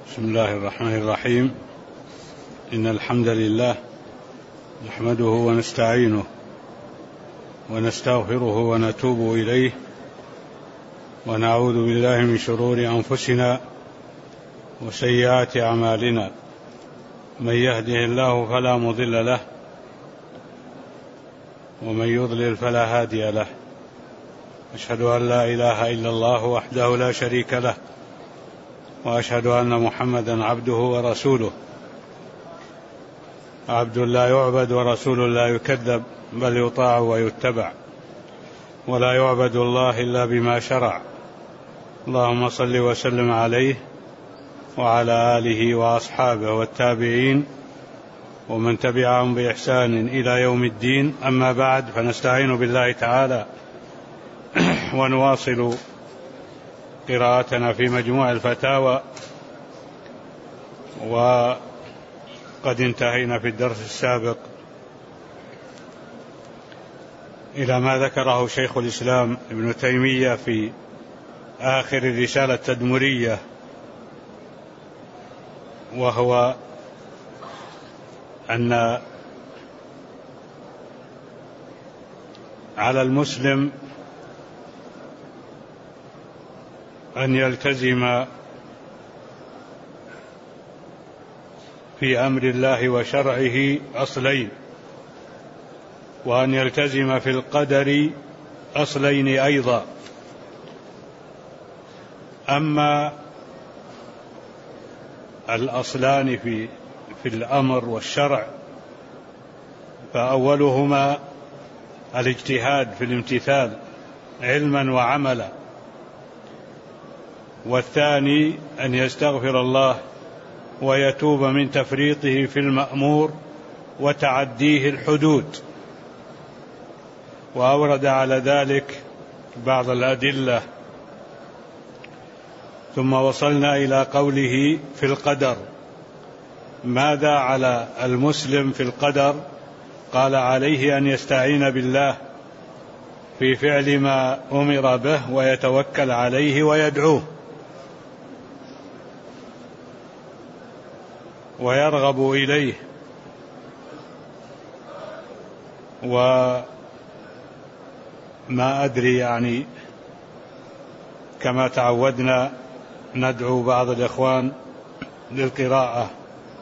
بسم الله الرحمن الرحيم. إن الحمد لله نحمده ونستعينه ونستغفره ونتوب إليه ونعوذ بالله من شرور أنفسنا وسيئات أعمالنا. من يهده الله فلا مضل له ومن يضلل فلا هادي له. أشهد أن لا إله إلا الله وحده لا شريك له، وأشهد أن محمدا عبده ورسوله، عبد لا يعبد ورسول لا يكذب، بل يطاع ويتبع، ولا يعبد الله إلا بما شرع. اللهم صل وسلم عليه وعلى آله وأصحابه والتابعين ومن تبعهم بإحسان إلى يوم الدين. أما بعد، فنستعين بالله تعالى ونواصل قراءتنا في مجموع الفتاوى، وقد انتهينا في الدرس السابق إلى ما ذكره شيخ الإسلام ابن تيمية في آخر الرسالة التدمرية، وهو أن على المسلم أن يلتزم في أمر الله وشرعه أصلين، وأن يلتزم في القدر أصلين أيضا. أما الأصلان في الأمر والشرع فأولهما الاجتهاد في الامتثال علما وعملا، والثاني أن يستغفر الله ويتوب من تفريطه في المأمور وتعديه الحدود. وأورد على ذلك بعض الأدلة، ثم وصلنا إلى قوله في القدر. ماذا على المسلم في القدر؟ قال عليه أن يستعين بالله في فعل ما أمر به ويتوكل عليه ويدعوه ويرغب إليه، وما أدري يعني كما تعودنا ندعو بعض الإخوان للقراءة.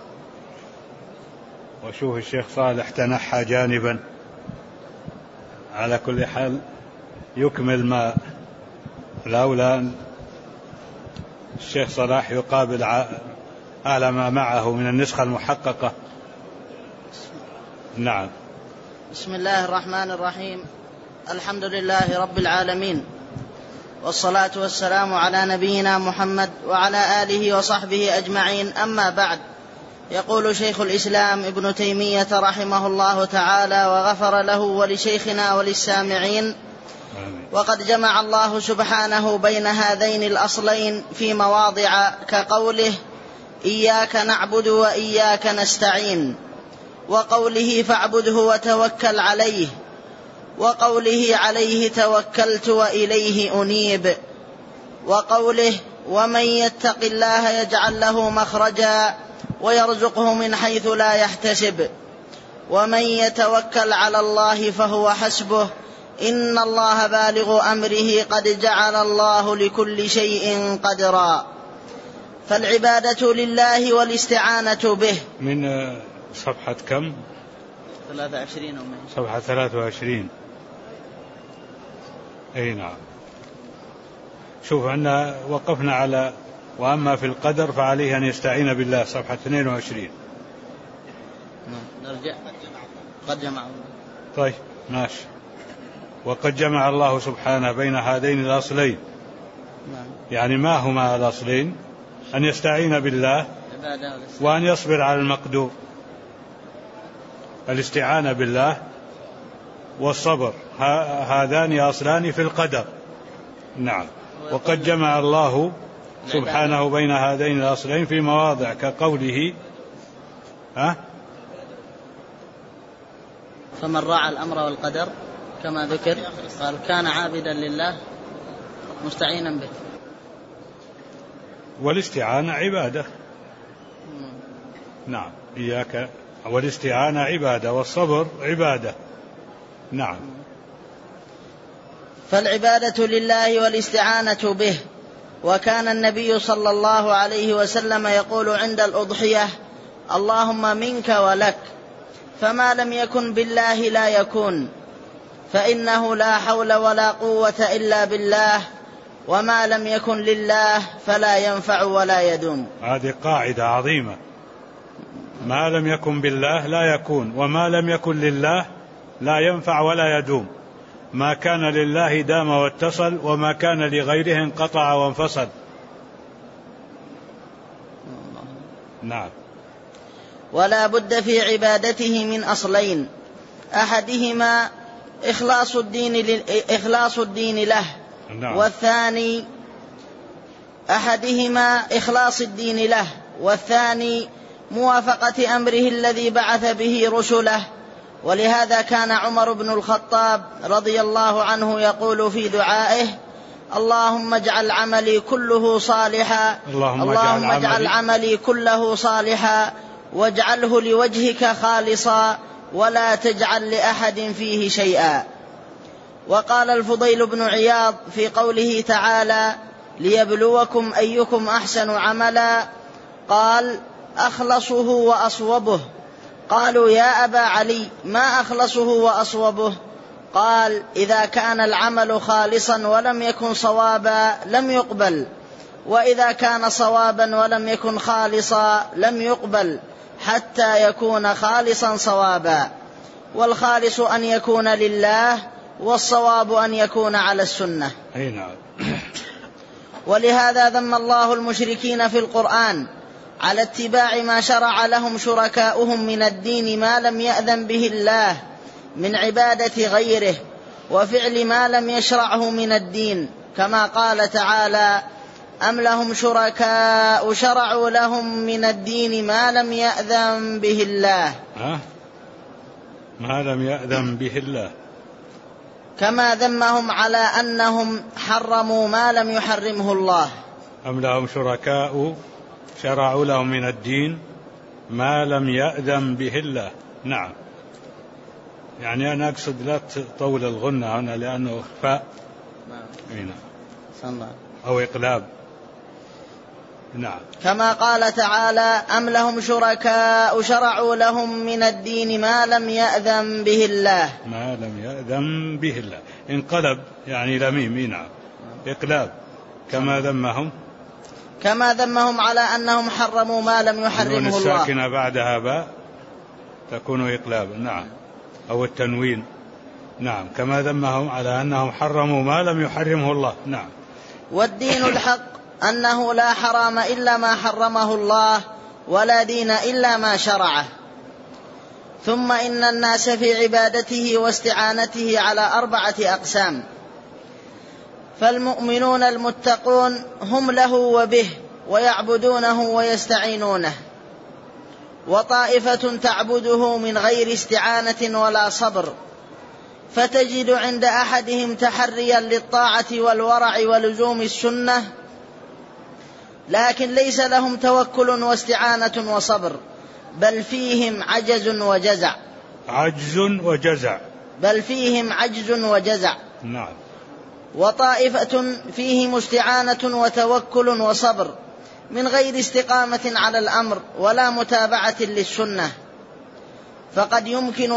وشوف الشيخ صالح تنحى جانبا. على كل حال يكمل ما الأولى الشيخ صلاح يقابل على ما معه من النسخة المحققة. نعم. بسم الله الرحمن الرحيم. الحمد لله رب العالمين، والصلاة والسلام على نبينا محمد وعلى آله وصحبه أجمعين. أما بعد، يقول شيخ الإسلام ابن تيمية رحمه الله تعالى وغفر له ولشيخنا وللسامعين: وقد جمع الله سبحانه بين هذين الأصلين في مواضع كقوله: إياك نعبد وإياك نستعين، وقوله: فاعبده وتوكل عليه، وقوله: عليه توكلت وإليه أنيب، وقوله: ومن يتق الله يجعل له مخرجا ويرزقه من حيث لا يحتسب، ومن يتوكل على الله فهو حسبه، إن الله بالغ أمره قد جعل الله لكل شيء قدرا. فالعبادة لله والاستعانة به. من صفحة كم؟ 23 صفحة 23. أي نعم. شوف أن وقفنا على وأما في القدر فعليه أن يستعين بالله، صفحة 22. نرجع. قد جمع. طيب ماشي. وقد جمع الله سبحانه بين هذين الأصلين. يعني ما هما الأصلين؟ أن يستعين بالله وأن يصبر على المقدور. الاستعانة بالله والصبر هذان أصلان في القدر. نعم. وقد جمع الله سبحانه بين هذين الأصلين في مواضع كقوله: فمن راعى الأمر والقدر كما ذكر قال كان عابدا لله مستعينا به. والاستعانة عبادة نعم إياك، والاستعانة عبادة والصبر عبادة. نعم. فالعبادة لله والاستعانة به. وكان النبي صلى الله عليه وسلم يقول عند الأضحية: اللهم منك ولك، فما لم يكن بالله لا يكون، فإنه لا حول ولا قوة إلا بالله، وما لم يكن لله فلا ينفع ولا يدوم. هذه قاعدة عظيمة، ما لم يكن بالله لا يكون، وما لم يكن لله لا ينفع ولا يدوم. ما كان لله دام واتصل، وما كان لغيره انقطع وانفصل. نعم. ولا بد في عبادته من أصلين: أحدهما إخلاص الدين له. نعم. والثاني والثاني موافقة أمره الذي بعث به رسله. ولهذا كان عمر بن الخطاب رضي الله عنه يقول في دعائه: اللهم اجعل عملي كله صالحا، اللهم اجعل عملي كله صالحا واجعله لوجهك خالصا ولا تجعل لأحد فيه شيئا. وقال الفضيل بن عياض في قوله تعالى: ليبلوكم أيكم أحسن عملا، قال: أخلصه وأصوبه. قالوا: يا أبا علي، ما أخلصه وأصوبه؟ قال: إذا كان العمل خالصا ولم يكن صوابا لم يقبل، وإذا كان صوابا ولم يكن خالصا لم يقبل، حتى يكون خالصا صوابا. والخالص أن يكون لله، والصواب أن يكون على السنة. ولهذا ذم الله المشركين في القرآن على اتباع ما شرع لهم شركاؤهم من الدين ما لم يأذن به الله من عبادة غيره، وفعل ما لم يشرعه من الدين، كما قال تعالى: أم لهم شركاء شرعوا لهم من الدين ما لم يأذن به الله. ما لم يأذن به الله. كما ذمهم على أنهم حرموا ما لم يحرمه الله. أم لهم شركاء شرعوا لهم من الدين ما لم يأذن به الله. نعم. يعني أنا أقصد لا تطول الغنة هنا لأنه إخفاء أو إقلاب. نعم. كما قال تعالى: أم لهم شركاء شرعوا لهم من الدين ما لم يأذن به الله. ما لم يأذن به الله انقلب يعني لميم. نعم. إقلاب. كما ذمهم على أنهم حرموا ما لم يحرمه الله. الساكنة بعدها باء تكون إقلابا. نعم. أو التنوين. نعم. كما ذمهم على أنهم حرموا ما لم يحرمه الله. نعم. والدين الحق أنه لا حرام إلا ما حرمه الله، ولا دين إلا ما شرعه. ثم إن الناس في عبادته واستعانته على 4 أقسام: فالمؤمنون المتقون هم له وبه ويعبدونه ويستعينونه، وطائفة تعبده من غير استعانة ولا صبر، فتجد عند أحدهم تحريا للطاعة والورع ولزوم السنة، لكن ليس لهم توكل واستعانة وصبر، بل فيهم عجز وجزع. نعم. وطائفة فيهم استعانة وتوكل وصبر من غير استقامة على الأمر ولا متابعة للسنة، فقد يمكن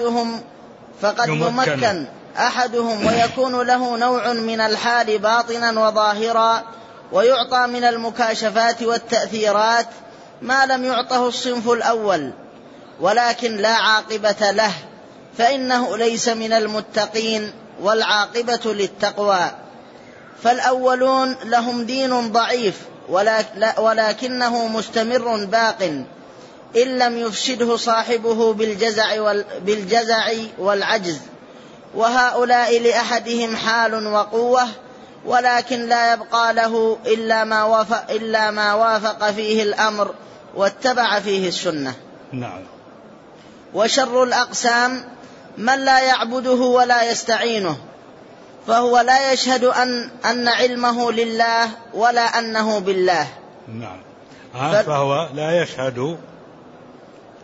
أحدهم ويكون له نوع من الحال باطنا وظاهرا، ويعطى من المكاشفات والتأثيرات ما لم يعطه الصنف الأول، ولكن لا عاقبة له، فإنه ليس من المتقين، والعاقبة للتقوى. فالأولون لهم دين ضعيف ولكنه مستمر باق إن لم يفسده صاحبه بالجزع والعجز، وهؤلاء لأحدهم حال وقوة، ولكن لا يبقى له إلا ما وافق فيه الأمر واتبع فيه السنة. نعم. وشر الأقسام من لا يعبده ولا يستعينه، فهو لا يشهد أن علمه لله ولا أنه بالله. نعم. فهو لا يشهد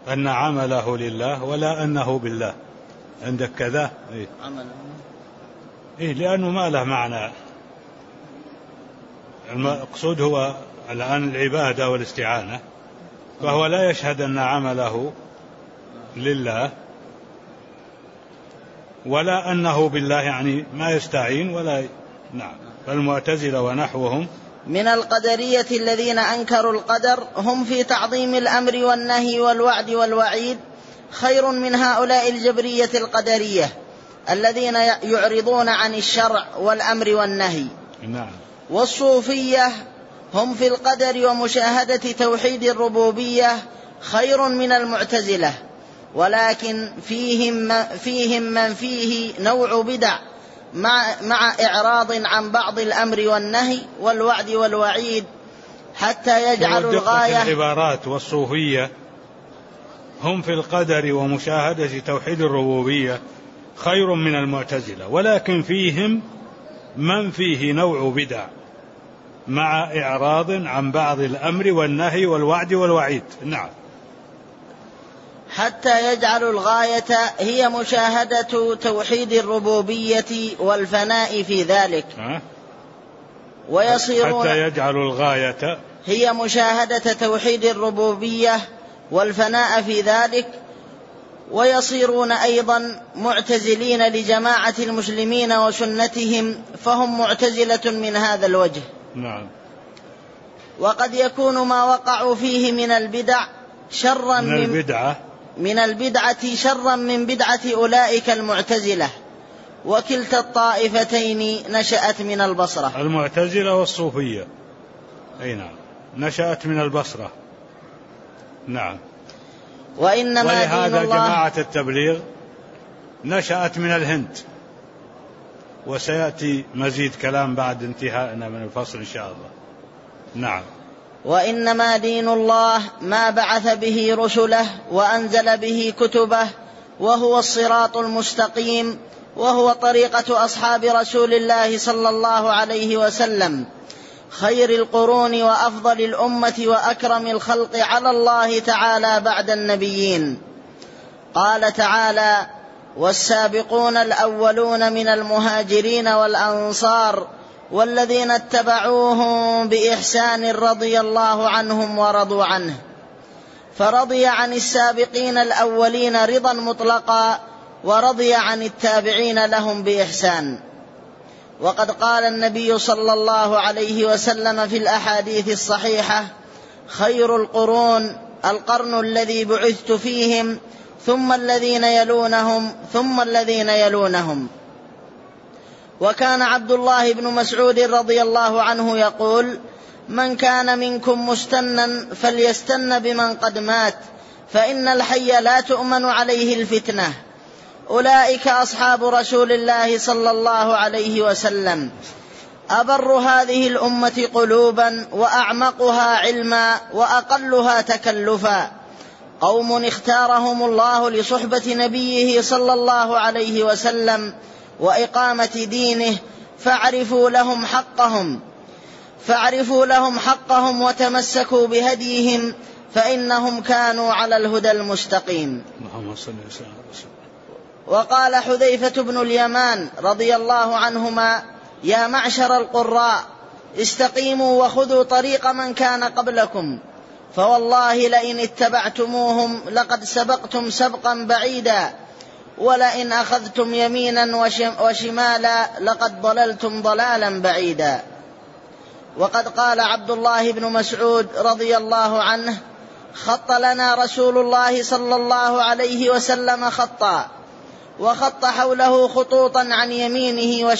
أن عمله لله ولا أنه بالله. عندك كذا؟ إيه لأنه ما له معنى. المقصود هو الآن العبادة والاستعانة، فهو لا يشهد أن عمله لله ولا أنه بالله، يعني ما يستعين ولا. نعم. فالمعتزلة ونحوهم من القدرية الذين أنكروا القدر هم في تعظيم الأمر والنهي والوعد والوعيد خير من هؤلاء الجبرية القدرية الذين يعرضون عن الشرع والأمر والنهي. نعم. والصوفية هم في القدر ومشاهدة توحيد الربوبية خير من المعتزلة، ولكن فيهم من فيه نوع بدع مع إعراض عن بعض الأمر والنهي والوعد والوعيد حتى يجعل الغاية. العبارات والصوفية هم في القدر ومشاهدة توحيد الربوبية خير من المعتزلة، ولكن فيهم من فيه نوع بدع مع إعراض عن بعض الأمر والنهي والوعد والوعيد. نعم. حتى يجعل الغاية هي مشاهدة توحيد الربوبية والفناء في ذلك، ويصيرون حتى يجعل الغاية هي مشاهدة توحيد الربوبية والفناء في ذلك، ويصيرون أيضا معتزلين لجماعة المسلمين وسنتهم، فهم معتزلة من هذا الوجه. نعم. وقد يكون ما وقعوا فيه من البدع شرا من البدعة شرا من بدعة أولئك المعتزلة، وكلتا الطائفتين نشأت من البصرة. المعتزلة والصوفية أي نعم نشأت من البصرة. نعم. ولهذا جماعة التبليغ نشأت من الهند، وسيأتي مزيد كلام بعد انتهائنا من الفصل إن شاء الله. نعم. وإنما دين الله ما بعث به رسله وأنزل به كتبه، وهو الصراط المستقيم، وهو طريقة أصحاب رسول الله صلى الله عليه وسلم خير القرون وأفضل الأمة وأكرم الخلق على الله تعالى بعد النبيين. قال تعالى: والسابقون الأولون من المهاجرين والأنصار والذين اتبعوهم بإحسان رضي الله عنهم ورضوا عنه. فرضي عن السابقين الأولين رضا مطلقا، ورضي عن التابعين لهم بإحسان. وقد قال النبي صلى الله عليه وسلم في الأحاديث الصحيحة: خير القرون القرن الذي بعثت فيهم، ثم الذين يلونهم، ثم الذين يلونهم. وكان عبد الله بن مسعود رضي الله عنه يقول: من كان منكم مستنا فليستن بمن قد مات، فإن الحي لا تؤمن عليه الفتنة. أولئك أصحاب رسول الله صلى الله عليه وسلم، أبر هذه الأمة قلوبا وأعمقها علما وأقلها تكلفا، قوم اختارهم الله لصحبة نبيه صلى الله عليه وسلم وإقامة دينه، فاعرفوا لهم حقهم وتمسكوا بهديهم، فإنهم كانوا على الهدى المستقيم. وقال حذيفة بن اليمان رضي الله عنهما: يا معشر القراء، استقيموا وخذوا طريق من كان قبلكم، فوالله لئن اتبعتموهم لقد سبقتم سبقا بعيدا، ولئن أخذتم يمينا وشمالا لقد ضللتم ضلالا بعيدا. وقد قال عبد الله بن مسعود رضي الله عنه: خط لنا رسول الله صلى الله عليه وسلم خطا، وخط حوله خطوطا عن يمينه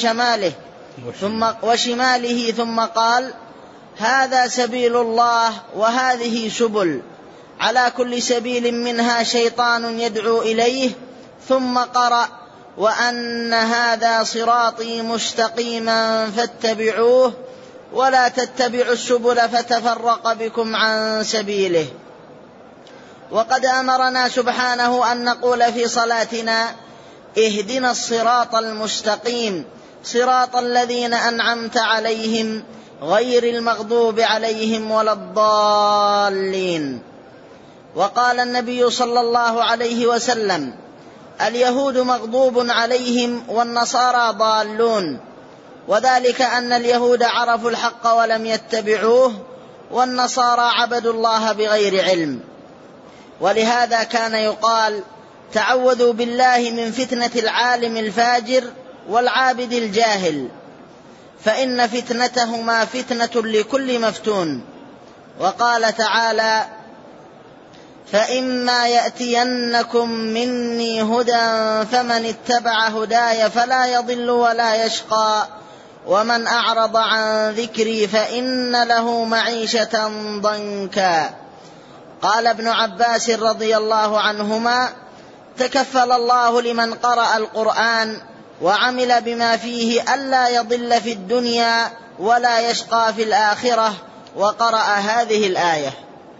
وشماله، ثم قال: هذا سبيل الله وهذه سبل، على كل سبيل منها شيطان يدعو إليه، ثم قرأ: وأن هذا صراطي مستقيما فاتبعوه ولا تتبعوا السبل فتفرق بكم عن سبيله. وقد أمرنا سبحانه أن نقول في صلاتنا: اهدنا الصراط المستقيم، صراط الذين أنعمت عليهم غير المغضوب عليهم ولا الضالين. وقال النبي صلى الله عليه وسلم: اليهود مغضوب عليهم والنصارى ضالون، وذلك أن اليهود عرفوا الحق ولم يتبعوه، والنصارى عبدوا الله بغير علم. ولهذا كان يقال: تعوذوا بالله من فتنة العالم الفاجر والعابد الجاهل، فإن فتنتهما فتنة لكل مفتون. وقال تعالى: فإما يأتينكم مني هدى فمن اتبع هداي فلا يضل ولا يشقى، ومن أعرض عن ذكري فإن له معيشة ضنكا. قال ابن عباس رضي الله عنهما: تكفل الله لمن قرأ القرآن وعمل بما فيه ألا يضل في الدنيا ولا يشقى في الآخرة، وقرأ هذه الآية.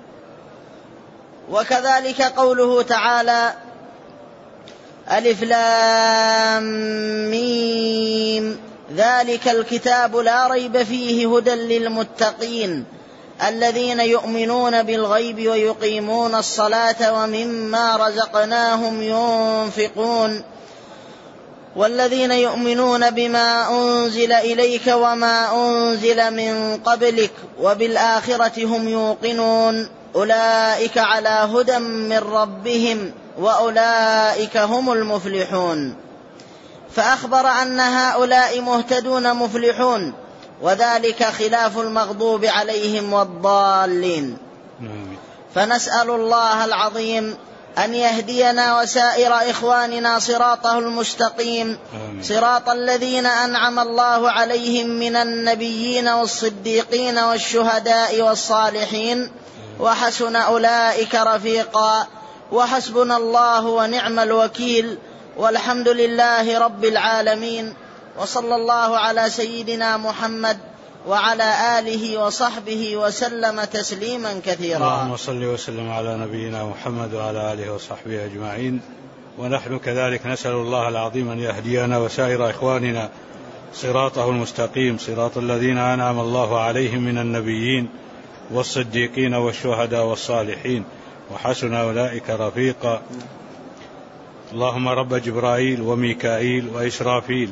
وكذلك قوله تعالى: ألف لام ميم ذلك الكتاب لا ريب فيه هدى للمتقين الذين يؤمنون بالغيب ويقيمون الصلاة ومما رزقناهم ينفقون والذين يؤمنون بما أنزل إليك وما أنزل من قبلك وبالآخرة هم يوقنون أولئك على هدى من ربهم وأولئك هم المفلحون. فأخبر أن هؤلاء مهتدون مفلحون، وذلك خلاف المغضوب عليهم والضالين. فنسأل الله العظيم أن يهدينا وسائر إخواننا صراطه المستقيم، صراط الذين أنعم الله عليهم من النبيين والصديقين والشهداء والصالحين، وحسن أولئك رفيقا، وحسبنا الله ونعم الوكيل، والحمد لله رب العالمين، وصلى الله على سيدنا محمد وعلى آله وصحبه وسلم تسليما كثيرا. اللهم صل وسلم على نبينا محمد وعلى آله وصحبه أجمعين. ونحن كذلك نسأل الله العظيم أن يهدينا وسائر إخواننا صراطه المستقيم، صراط الذين أنعم الله عليهم من النبيين والصديقين والشهداء والصالحين، وحسن أولئك رفيقا. اللهم رب جبرائيل وميكائيل وإسرافيل،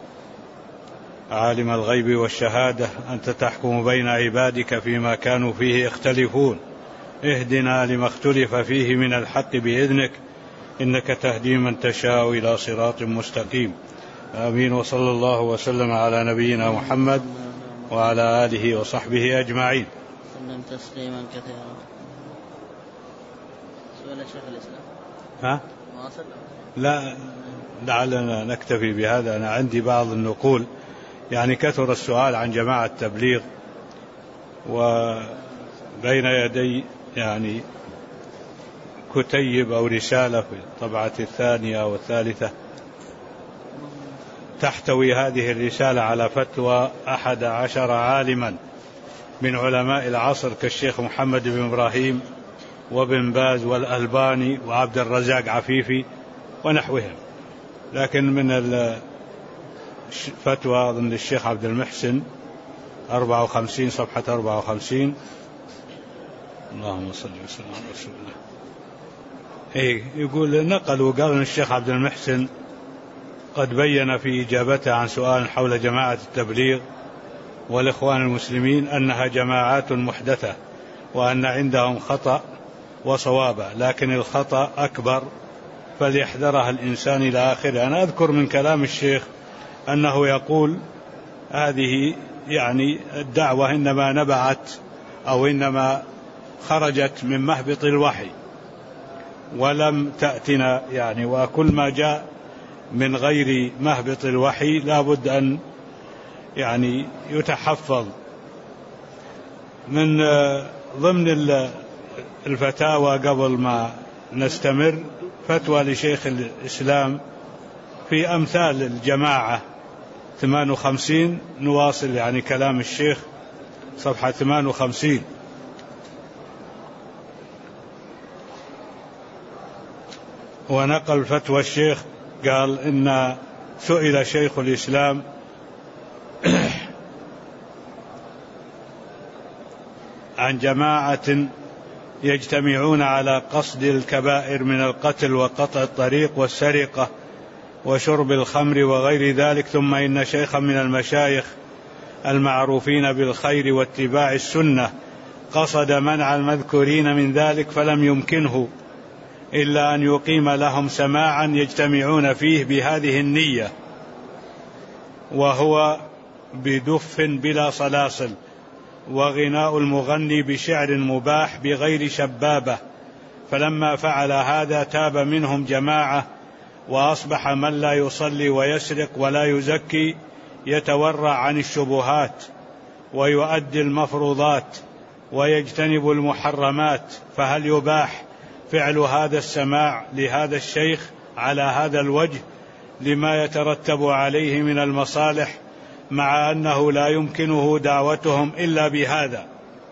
عالم الغيب والشهادة، أنت تحكم بين عبادك فيما كانوا فيه يختلفون، اهدنا لما اختلف فيه من الحق بإذنك، إنك تهدي من تشاء إلى صراط مستقيم. آمين. وصلى الله وسلم على نبينا محمد وعلى آله وصحبه أجمعين. سلم تسليما كثيرا. سؤال شيخ الإسلام؟ ها؟ لا، لعلنا نكتفي بهذا. أنا عندي بعض النقول، يعني كثر السؤال عن جماعة التبليغ، وبين يدي يعني كتيب أو رسالة في الطبعة الثانية أو الثالثة تحتوي هذه الرسالة على فتوى 11 عالما من علماء العصر كالشيخ محمد بن إبراهيم وابن باز والألباني وعبد الرزاق عفيفي ونحوهم. لكن من الفتوى ضمن الشيخ عبد المحسن 54 صفحة 54. اللهم صل وسلم على رسول الله. يقول نقلوا قال أن الشيخ عبد المحسن قد بين في إجابته عن سؤال حول جماعة التبليغ والإخوان المسلمين أنها جماعات محدثة، وأن عندهم خطأ وصوابا، لكن الخطأ أكبر فليحذرها الإنسان إلى آخره. أنا أذكر من كلام الشيخ أنه يقول هذه يعني الدعوة إنما نبعت أو إنما خرجت من مهبط الوحي ولم تأتنا، يعني وكل ما جاء من غير مهبط الوحي لا بد أن يعني يتحفظ. من ضمن الفتاوى قبل ما نستمر فتوى لشيخ الإسلام في أمثال الجماعة 58. نواصل يعني كلام الشيخ صفحة 58. ونقل فتوى الشيخ قال إن سئل شيخ الإسلام عن جماعة يجتمعون على قصد الكبائر من القتل وقطع الطريق والسرقة وشرب الخمر وغير ذلك، ثم إن شيخا من المشايخ المعروفين بالخير واتباع السنة قصد منع المذكورين من ذلك، فلم يمكنه إلا أن يقيم لهم سماعا يجتمعون فيه بهذه النية، وهو بدف بلا صلاصل، وغناء المغني بشعر مباح بغير شبابة. فلما فعل هذا تاب منهم جماعة، وأصبح من لا يصلي ويسرق ولا يزكي يتورع عن الشبهات ويؤدي المفروضات ويجتنب المحرمات. فهل يباح فعل هذا السماع لهذا الشيخ على هذا الوجه لما يترتب عليه من المصالح، مع أنه لا يمكنه دعوتهم إلا بهذا؟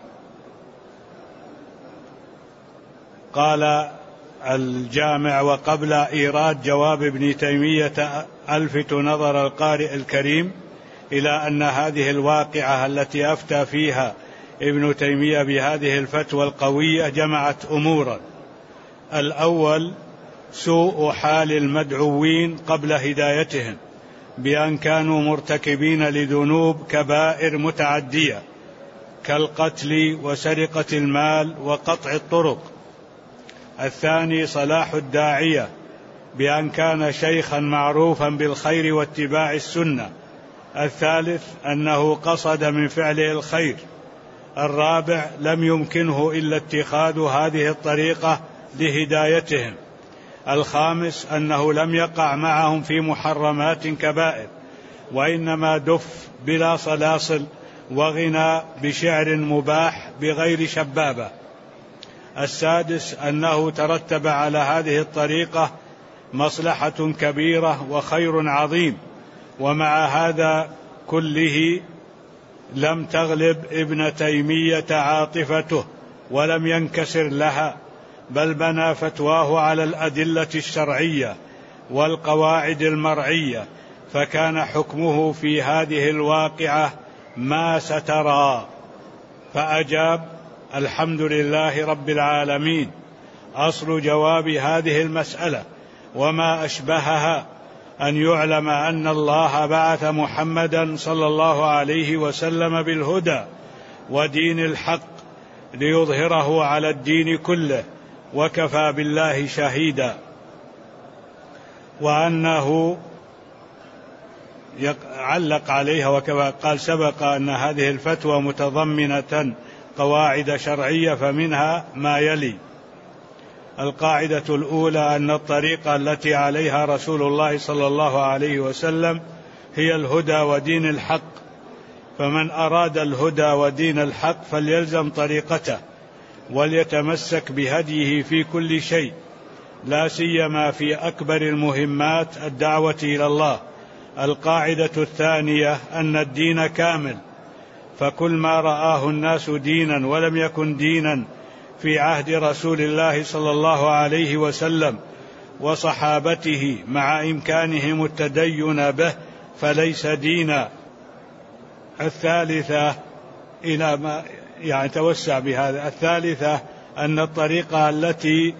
قال الجامع: وقبل إيراد جواب ابن تيمية ألفت نظر القارئ الكريم إلى أن هذه الواقعة التي أفتى فيها ابن تيمية بهذه الفتوى القوية جمعت أمورا. الأول سوء حال المدعوين قبل هدايتهم، بأن كانوا مرتكبين لذنوب كبائر متعدية كالقتل وسرقة المال وقطع الطرق. الثاني صلاح الداعية، بأن كان شيخا معروفا بالخير واتباع السنة. الثالث أنه قصد من فعله الخير. الرابع لم يمكنه إلا اتخاذ هذه الطريقة لهدايتهم. الخامس أنه لم يقع معهم في محرمات كبائر، وإنما دف بلا صلاصل وغنى بشعر مباح بغير شبابة. السادس أنه ترتب على هذه الطريقة مصلحة كبيرة وخير عظيم، ومع هذا كله لم تغلب ابن تيمية عاطفته ولم ينكسر لها، بل بنى فتواه على الأدلة الشرعية والقواعد المرعية، فكان حكمه في هذه الواقعة ما سترى. فأجاب: الحمد لله رب العالمين. أصل جواب هذه المسألة وما أشبهها أن يعلم أن الله بعث محمدا صلى الله عليه وسلم بالهدى ودين الحق ليظهره على الدين كله، وكفى بالله شهيدا. وأنه علق عليها وكما قال سبق أن هذه الفتوى متضمنة قواعد شرعية، فمنها ما يلي: القاعدة الأولى أن الطريقة التي عليها رسول الله صلى الله عليه وسلم هي الهدى ودين الحق، فمن أراد الهدى ودين الحق فليلزم طريقته وليتمسك بهديه في كل شيء، لا سيما في أكبر المهمات الدعوة إلى الله. القاعدة الثانية أن الدين كامل، فكل ما رآه الناس دينا ولم يكن دينا في عهد رسول الله صلى الله عليه وسلم وصحابته مع إمكانهم التدين به فليس دينا. الثالثة إلى ما يعني توسع بهذا. الثالثة أن الطريقة التي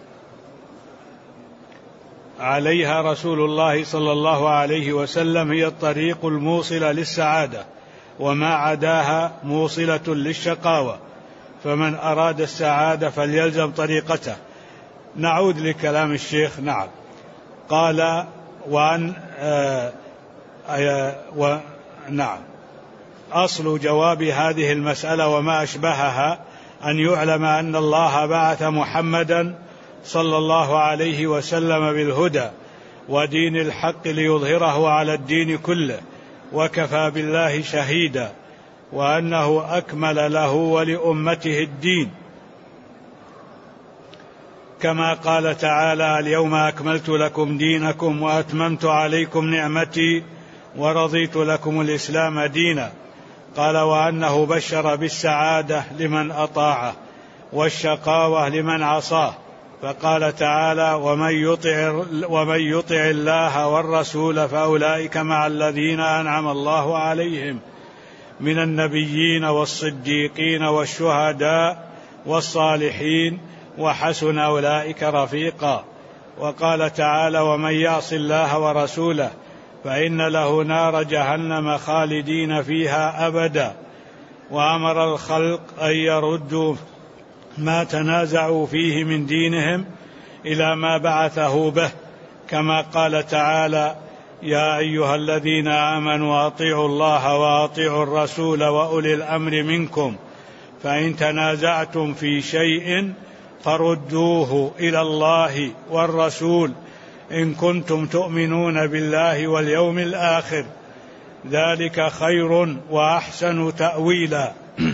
عليها رسول الله صلى الله عليه وسلم هي الطريق الموصلة للسعادة، وما عداها موصلة للشقاوة، فمن أراد السعادة فليلزم طريقته. نعود لكلام الشيخ. نعم. قال: نعم. أصل جواب هذه المسألة وما أشبهها أن يعلم أن الله بعث محمدا صلى الله عليه وسلم بالهدى ودين الحق ليظهره على الدين كله، وكفى بالله شهيدا، وأنه أكمل له ولأمته الدين، كما قال تعالى: اليوم أكملت لكم دينكم وأتممت عليكم نعمتي ورضيت لكم الإسلام دينا. قال: وأنه بشر بالسعادة لمن أطاعه والشقاوة لمن عصاه، فقال تعالى: ومن يطع الله والرسول فأولئك مع الذين أنعم الله عليهم من النبيين والصديقين والشهداء والصالحين وحسن أولئك رفيقا. وقال تعالى: ومن يعص الله ورسوله فإن له نار جهنم خالدين فيها أبدا. وأمر الخلق أن يردوا ما تنازعوا فيه من دينهم إلى ما بعثه به، كما قال تعالى: يا أيها الذين آمنوا أطيعوا الله وأطيعوا الرسول وأولي الأمر منكم فإن تنازعتم في شيء فردوه إلى الله والرسول إن كنتم تؤمنون بالله واليوم الآخر ذلك خير وأحسن تأويلا.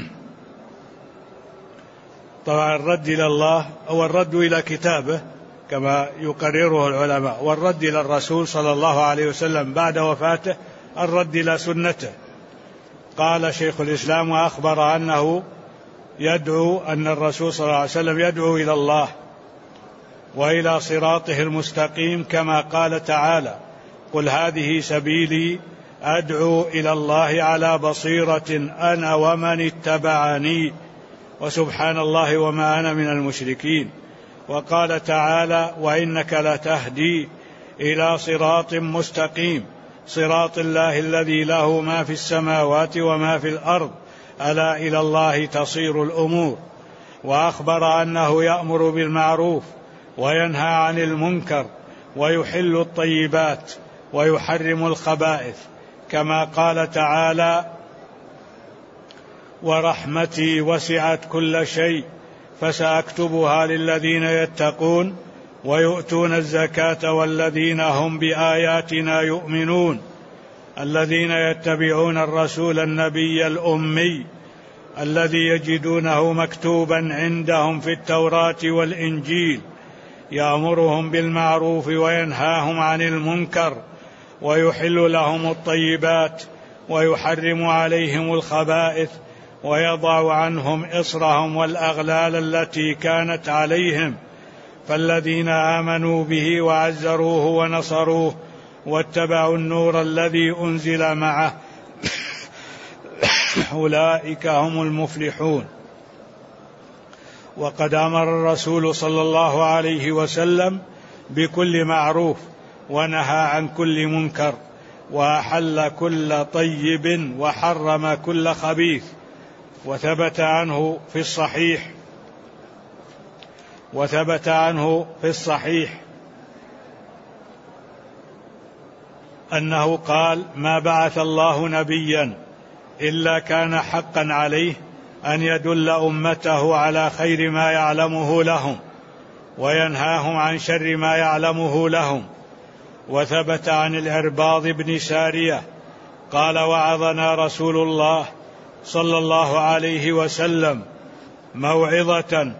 طبعا الرد إلى الله أو الرد إلى كتابه كما يقرره العلماء، والرد إلى الرسول صلى الله عليه وسلم بعد وفاته الرد إلى سنته. قال شيخ الإسلام: وأخبر أنه يدعو أن الرسول صلى الله عليه وسلم يدعو إلى الله وإلى صراطه المستقيم، كما قال تعالى: قل هذه سبيلي أدعو إلى الله على بصيرة أنا ومن اتبعني وسبحان الله وما أنا من المشركين. وقال تعالى: وإنك لتهدي إلى صراط مستقيم صراط الله الذي له ما في السماوات وما في الأرض ألا إلى الله تصير الأمور. وأخبر أنه يأمر بالمعروف وينهى عن المنكر ويحل الطيبات ويحرم الخبائث، كما قال تعالى: ورحمتي وسعت كل شيء فسأكتبها للذين يتقون ويؤتون الزكاة والذين هم بآياتنا يؤمنون الذين يتبعون الرسول النبي الأمي الذي يجدونه مكتوبا عندهم في التوراة والإنجيل يأمرهم بالمعروف وينهاهم عن المنكر ويحل لهم الطيبات ويحرم عليهم الخبائث ويضع عنهم إصرهم والأغلال التي كانت عليهم، فالذين آمنوا به وعزروه ونصروه واتبعوا النور الذي أنزل معه أولئك هم المفلحون. وقد أمر الرسول صلى الله عليه وسلم بكل معروف ونهى عن كل منكر وأحل كل طيب وحرم كل خبيث. وثبت عنه في الصحيح أنه قال: ما بعث الله نبيا إلا كان حقا عليه أن يدل أمته على خير ما يعلمه لهم وينهاهم عن شر ما يعلمه لهم. وثبت عن العرباض بن سارية قال: وعظنا رسول الله صلى الله عليه وسلم موعظة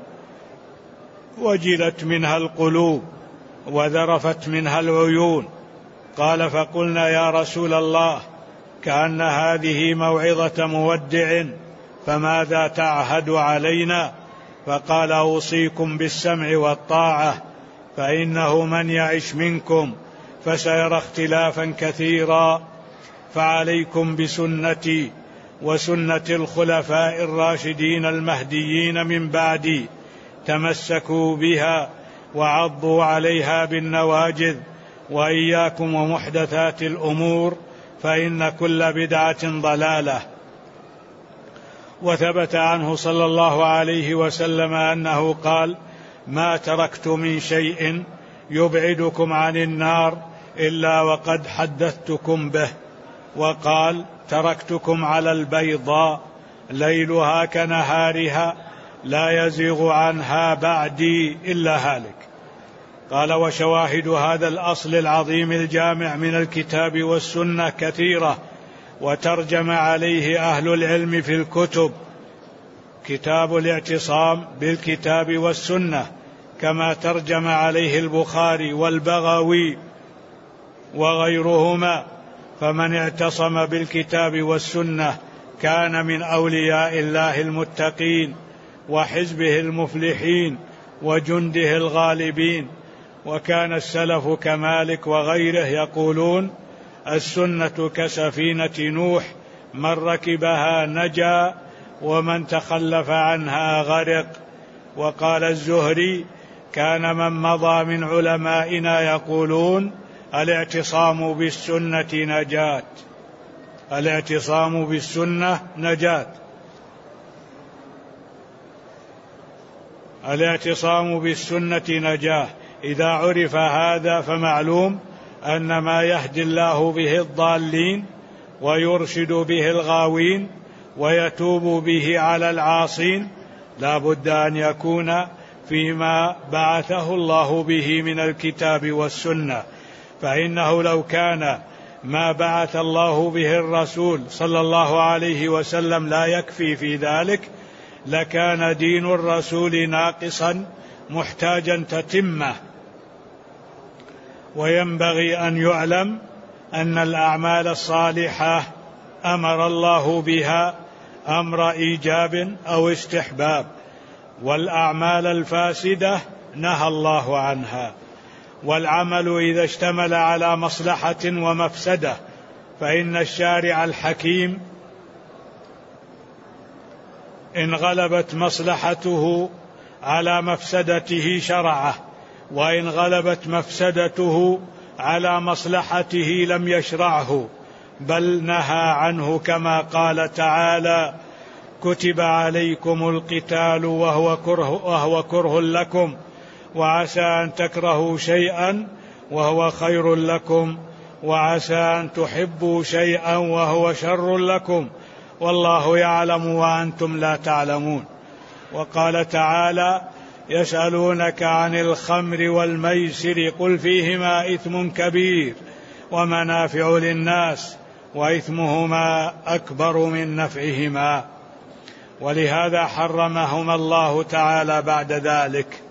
وجلت منها القلوب وذرفت منها العيون. قال: فقلنا يا رسول الله كأن هذه موعظة مودع فماذا تعهد علينا؟ فقال: أوصيكم بالسمع والطاعة فإنه من يعش منكم فسيرى اختلافا كثيرا، فعليكم بسنتي وسنة الخلفاء الراشدين المهديين من بعدي تمسكوا بها وعضوا عليها بالنواجذ، وإياكم ومحدثات الأمور فإن كل بدعة ضلالة. وثبت عنه صلى الله عليه وسلم أنه قال: ما تركت من شيء يبعدكم عن النار إلا وقد حدثتكم به. وقال: تركتكم على البيضاء ليلها كنهارها لا يزيغ عنها بعدي إلا هالك. قال: وشواهد هذا الأصل العظيم الجامع من الكتاب والسنة كثيرة، وترجم عليه أهل العلم في الكتب. كتاب الاعتصام بالكتاب والسنة كما ترجم عليه البخاري والبغوي وغيرهما، فمن اعتصم بالكتاب والسنة كان من أولياء الله المتقين وحزبه المفلحين وجنده الغالبين. وكان السلف كمالك وغيره يقولون: السنة كسفينة نوح من ركبها نجا ومن تخلف عنها غرق. وقال الزهري: كان من مضى من علمائنا يقولون الاعتصام بالسنة نجاة، الاعتصام بالسنة نجاة، الاعتصام بالسنة نجاة. إذا عرف هذا فمعلوم أن ما يهدي الله به الضالين ويرشد به الغاوين ويتوب به على العاصين لا بد أن يكون فيما بعثه الله به من الكتاب والسنة، فإنه لو كان ما بعث الله به الرسول صلى الله عليه وسلم لا يكفي في ذلك لكان دين الرسول ناقصا محتاجا تتمة. وينبغي أن يعلم أن الأعمال الصالحة أمر الله بها أمر إيجاب أو استحباب، والأعمال الفاسدة نهى الله عنها. والعمل إذا اشتمل على مصلحة ومفسدة فإن الشارع الحكيم إن غلبت مصلحته على مفسدته شرعه، وإن غلبت مفسدته على مصلحته لم يشرعه بل نهى عنه، كما قال تعالى: كتب عليكم القتال وهو كره لكم وعسى أن تكرهوا شيئا وهو خير لكم وعسى أن تحبوا شيئا وهو شر لكم والله يعلم وأنتم لا تعلمون. وقال تعالى: يسألونك عن الخمر والميسر قل فيهما إثم كبير ومنافع للناس وإثمهما أكبر من نفعهما، ولهذا حرمهما الله تعالى بعد ذلك.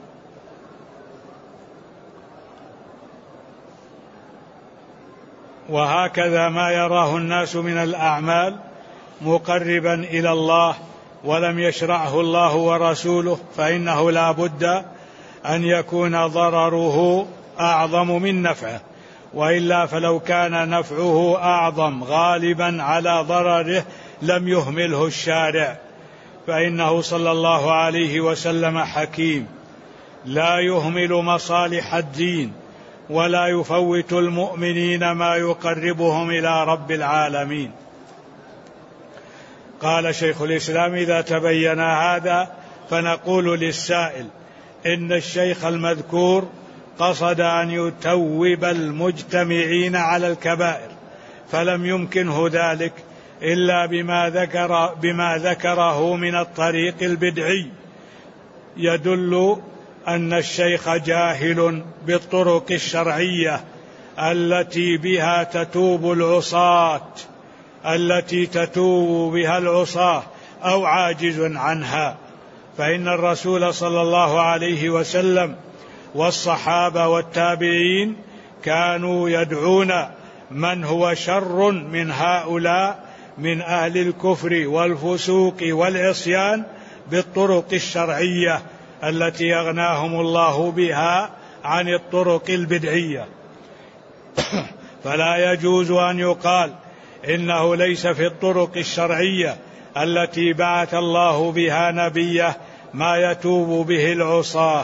وهكذا ما يراه الناس من الأعمال مقربا إلى الله ولم يشرعه الله ورسوله فإنه لا بد أن يكون ضرره أعظم من نفعه، وإلا فلو كان نفعه أعظم غالبا على ضرره لم يهمله الشارع، فإنه صلى الله عليه وسلم حكيم لا يهمل مصالح الدين ولا يفوت المؤمنين ما يقربهم إلى رب العالمين. قال شيخ الإسلام: إذا تبين هذا فنقول للسائل إن الشيخ المذكور قصد أن يتوب المجتمعين على الكبائر، فلم يمكنه ذلك إلا بما ذكره من الطريق البدعي، يدل أن الشيخ جاهل بالطرق الشرعية التي بها تتوب العصاة، التي تتوب بها العصاة، أو عاجز عنها. فإن الرسول صلى الله عليه وسلم والصحابة والتابعين كانوا يدعون من هو شر من هؤلاء من أهل الكفر والفسوق والعصيان بالطرق الشرعية التي أغناهم الله بها عن الطرق البدعية. فلا يجوز أن يقال إنه ليس في الطرق الشرعية التي بعث الله بها نبيه ما يتوب به العصاة،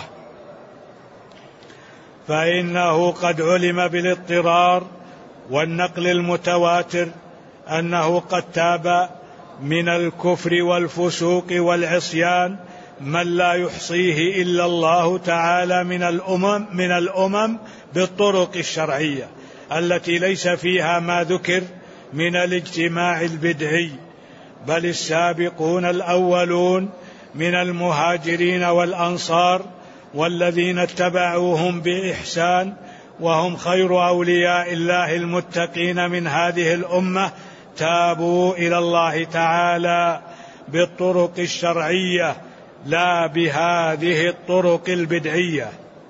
فإنه قد علم بالاضطرار والنقل المتواتر أنه قد تاب من الكفر والفسوق والعصيان من لا يحصيه إلا الله تعالى من الأمم بالطرق الشرعية التي ليس فيها ما ذكر من الاجتماع البدعي، بل السابقون الأولون من المهاجرين والأنصار والذين اتبعوهم بإحسان وهم خير أولياء الله المتقين من هذه الأمة تابوا إلى الله تعالى بالطرق الشرعية لا بهذه الطرق البدعية.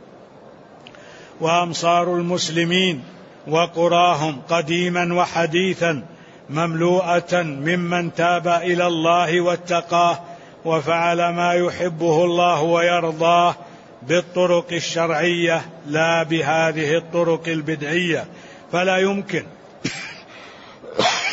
وأمصار المسلمين وقراهم قديما وحديثا مملوءة ممن تاب إلى الله واتقاه وفعل ما يحبه الله ويرضاه بالطرق الشرعية لا بهذه الطرق البدعية.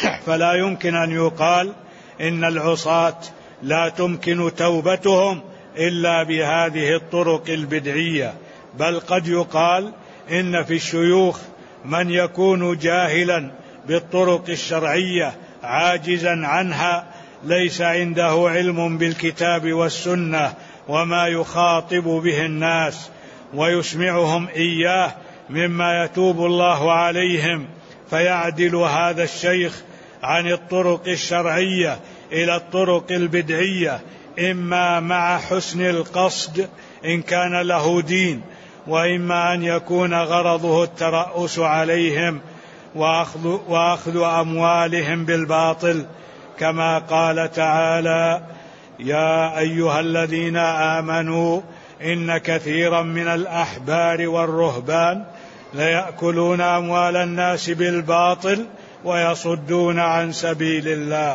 فلا يمكن أن يقال إن العصاة لا تمكن توبتهم إلا بهذه الطرق البدعية، بل قد يقال إن في الشيوخ من يكون جاهلا بالطرق الشرعية عاجزا عنها، ليس عنده علم بالكتاب والسنة وما يخاطب به الناس ويسمعهم إياه مما يتوب الله عليهم، فيعدل هذا الشيخ عن الطرق الشرعية إلى الطرق البدعية، إما مع حسن القصد إن كان له دين، وإما أن يكون غرضه الترأس عليهم وأخذ أموالهم بالباطل، كما قال تعالى: يا أيها الذين آمنوا إن كثيرا من الأحبار والرهبان ليأكلون أموال الناس بالباطل ويصدون عن سبيل الله.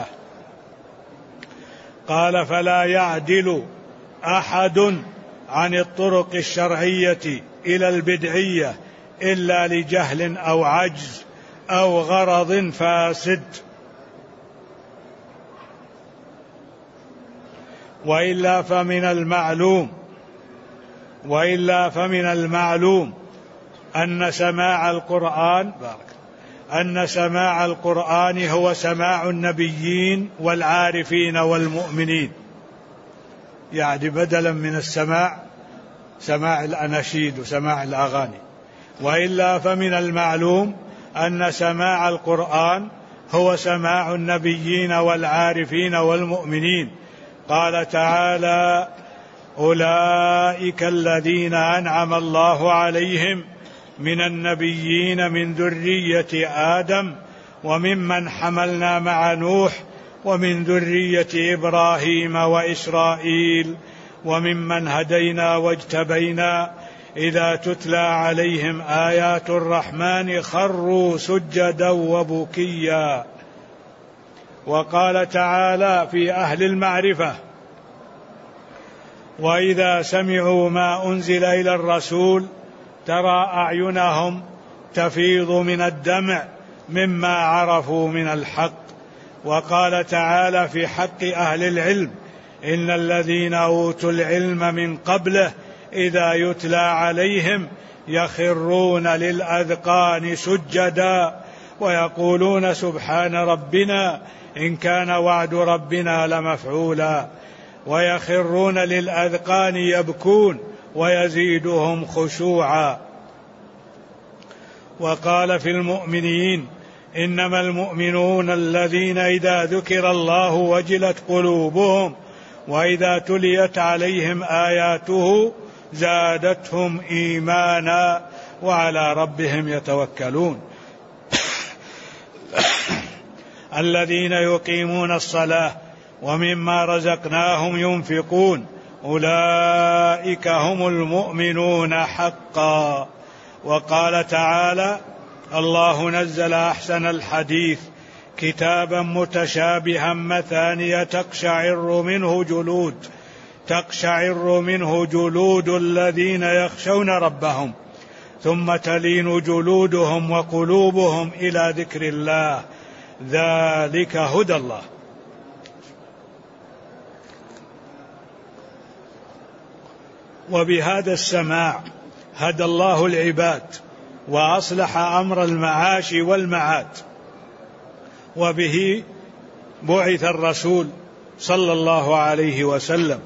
قال: فلا يعدل أحد عن الطرق الشرعية إلى البدعية إلا لجهل أو عجز أو غرض فاسد، وإلا فمن المعلوم أن سماع القرآن هو سماع النبيين والعارفين والمؤمنين، يعني بدلا من سماع الأناشيد وسماع الأغاني. وإلا فمن المعلوم أن سماع القرآن هو سماع النبيين والعارفين والمؤمنين. قال تعالى: أولئك الذين أنعم الله عليهم من النبيين من ذرية آدم وممن حملنا مع نوح ومن ذرية إبراهيم وإسرائيل وممن هدينا واجتبينا إذا تتلى عليهم آيات الرحمن خروا سجدا وبكيا. وقال تعالى في أهل المعرفة: وإذا سمعوا ما أنزل إلى الرسول ترى أعينهم تفيض من الدمع مما عرفوا من الحق. وقال تعالى في حق أهل العلم: إن الذين أوتوا العلم من قبله إذا يتلى عليهم يخرون للأذقان سجدا ويقولون سبحان ربنا إن كان وعد ربنا لمفعولا، ويخرون للأذقان يبكون ويزيدهم خشوعا. وقال في المؤمنين: إنما المؤمنون الذين إذا ذكر الله وجلت قلوبهم وإذا تليت عليهم آياته زادتهم إيمانا وعلى ربهم يتوكلون. الذين يقيمون الصلاة ومما رزقناهم ينفقون أولئك هم المؤمنون حقا. وقال تعالى: الله نزل أحسن الحديث كتابا متشابها مثانية تقشعر منه جلود الذين يخشون ربهم ثم تلين جلودهم وقلوبهم إلى ذكر الله ذلك هدى الله. وبهذا السماع هدى الله العباد وأصلح أمر المعاش والمعاد، وبه بعث الرسول صلى الله عليه وسلم،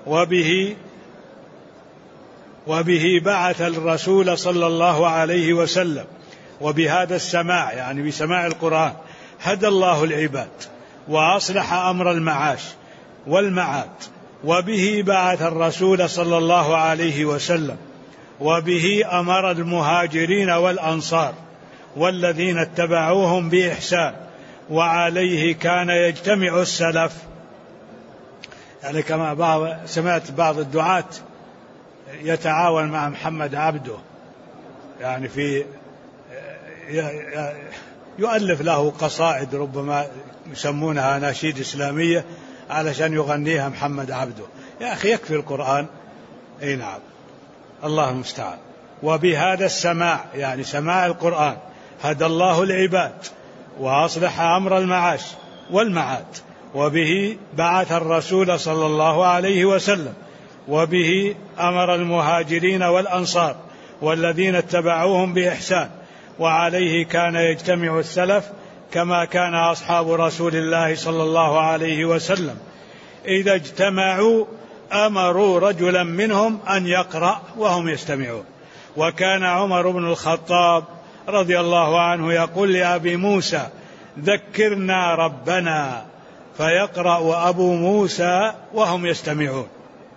وبه بعث الرسول صلى الله عليه وسلم. وبهذا السماع يعني بسماع القرآن هدى الله العباد وأصلح أمر المعاش والمعاد، وبه بعث الرسول صلى الله عليه وسلم، وبه أمر المهاجرين والأنصار والذين اتبعوهم بإحسان، وعليه كان يجتمع السلف. يعني كما سمعت بعض الدعاة يتعاون مع محمد عبده، يعني في يؤلف له قصائد ربما يسمونها أناشيد إسلامية علشان يغنيها محمد عبده. يا أخي يكفي القرآن. أي نعم، الله المستعان. وبهذا السماع يعني سماع القرآن هدى الله العباد وأصلح أمر المعاش والمعاد، وبه بعث الرسول صلى الله عليه وسلم، وبه أمر المهاجرين والأنصار والذين اتبعوهم بإحسان، وعليه كان يجتمع السلف، كما كان أصحاب رسول الله صلى الله عليه وسلم إذا اجتمعوا أمروا رجلا منهم أن يقرأ وهم يستمعون. وكان عمر بن الخطاب رضي الله عنه يقول لأبي موسى: ذكرنا ربنا، فيقرأ أبو موسى وهم يستمعون.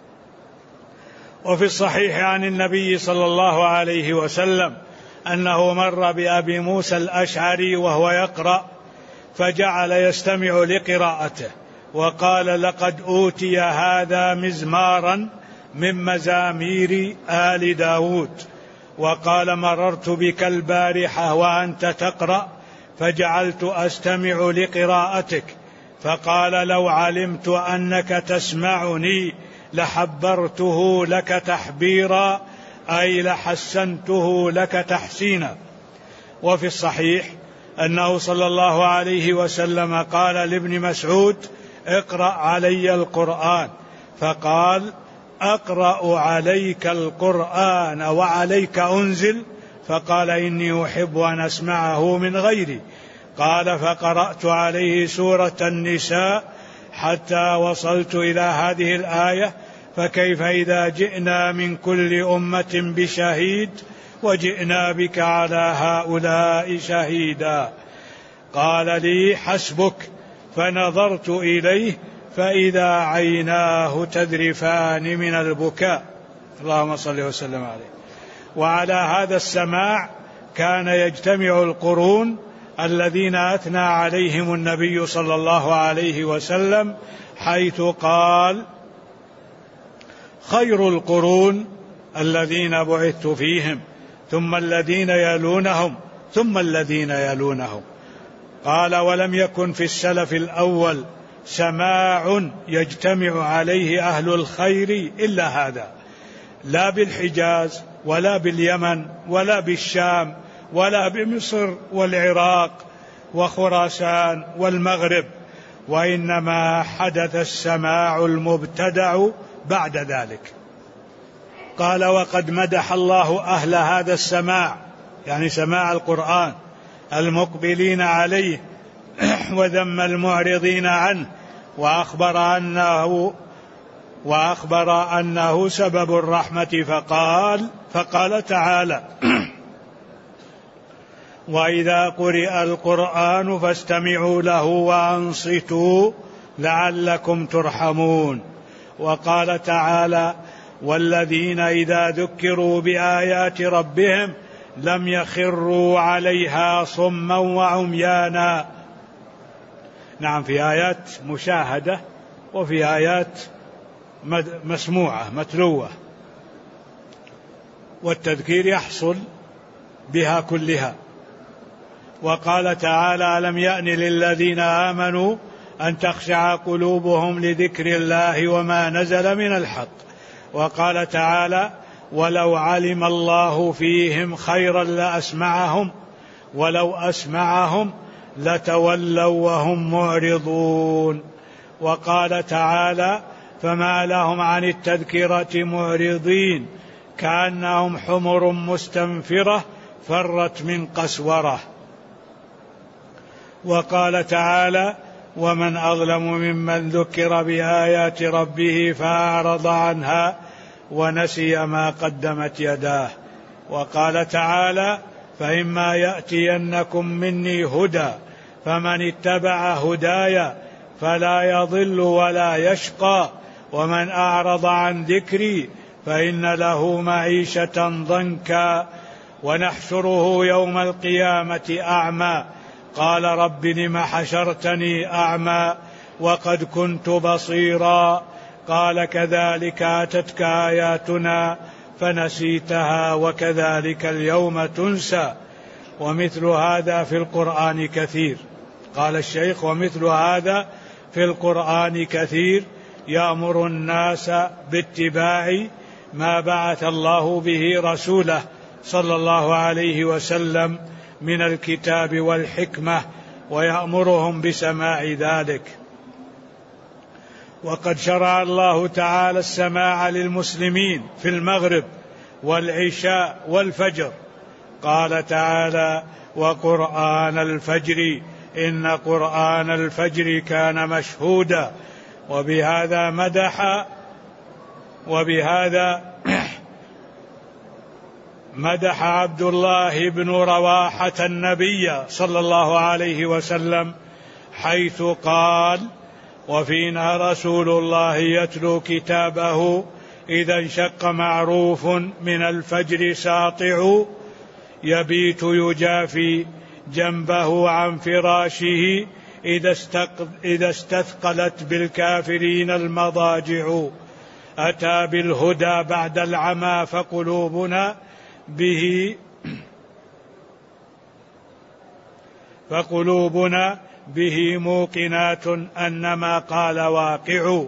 وفي الصحيح عن النبي صلى الله عليه وسلم أنه مر بأبي موسى الأشعري وهو يقرأ فجعل يستمع لقراءته، وقال: لقد أوتي هذا مزمارا من مزامير آل داود. وقال: مررت بك البارحة وأنت تقرأ فجعلت أستمع لقراءتك، فقال: لو علمت أنك تسمعني لحبرته لك تحبيرا، أي لحسنته لك تحسينا. وفي الصحيح أنه صلى الله عليه وسلم قال لابن مسعود: اقرأ علي القرآن، فقال: أقرأ عليك القرآن وعليك أنزل؟ فقال: إني أحب أن أسمعه من غيري. قال: فقرأت عليه سورة النساء حتى وصلت إلى هذه الآية: فكيف إذا جئنا من كل أمة بشهيد وجئنا بك على هؤلاء شهيدا. قال لي: حسبك. فنظرت إليه فإذا عيناه تذرفان من البكاء. اللهم صل وسلم عليه. وعلى هذا السماع كان يجتمع القرون الذين أثنى عليهم النبي صلى الله عليه وسلم، حيث قال: خير القرون الذين بعثت فيهم، ثم الذين يلونهم، ثم الذين يلونهم. قال: ولم يكن في السلف الأول سماع يجتمع عليه أهل الخير إلا هذا، لا بالحجاز ولا باليمن ولا بالشام ولا بمصر والعراق وخراسان والمغرب، وإنما حدث السماع المبتدع بعد ذلك. قال: وقد مدح الله أهل هذا السماع، يعني سماع القرآن، المقبلين عليه، وذم المعرضين عنه، وأخبر أنه سبب الرحمة، فقال تعالى: وإذا قرئ القرآن فاستمعوا له وأنصتوا لعلكم ترحمون. وقال تعالى: والذين إذا ذكروا بآيات ربهم لم يخروا عليها صما وعميانا. نعم، في آيات مشاهدة وفي آيات مسموعة متلوة، والتذكير يحصل بها كلها. وقال تعالى: ألم يأن للذين آمنوا أن تخشع قلوبهم لذكر الله وما نزل من الحق. وقال تعالى: ولو علم الله فيهم خيرا لأسمعهم ولو أسمعهم لتولوا وهم معرضون. وقال تعالى: فما لهم عن التذكرة معرضين كأنهم حمر مستنفرة فرت من قسورة. وقال تعالى: ومن أظلم ممن ذكر بآيات ربه فأعرض عنها ونسي ما قدمت يداه. وقال تعالى: فإما يأتينكم مني هدى فمن اتبع هداي فلا يضل ولا يشقى ومن أعرض عن ذكري فإن له معيشة ضنكا ونحشره يوم القيامة أعمى قال رب لم حشرتني أعمى وقد كنت بصيرا قال كذلك أتتك آياتنا فنسيتها وكذلك اليوم تنسى. ومثل هذا في القرآن كثير. قال الشيخ: ومثل هذا في القرآن كثير يأمر الناس باتباع ما بعث الله به رسوله صلى الله عليه وسلم من الكتاب والحكمة ويأمرهم بسماع ذلك. وقد شرع الله تعالى السماع للمسلمين في المغرب والعشاء والفجر. قال تعالى: وقرآن الفجر إن قرآن الفجر كان مشهودا. وبهذا مدح عبد الله بن رواحة النبي صلى الله عليه وسلم حيث قال: وفينا رسول الله يتلو كتابه إذا انشق معروف من الفجر ساطع يبيت يجافي جنبه عن فراشه إذا استثقلت بالكافرين المضاجع أتى بالهدى بعد العمى فقلوبنا به موقنات أن ما قال واقع.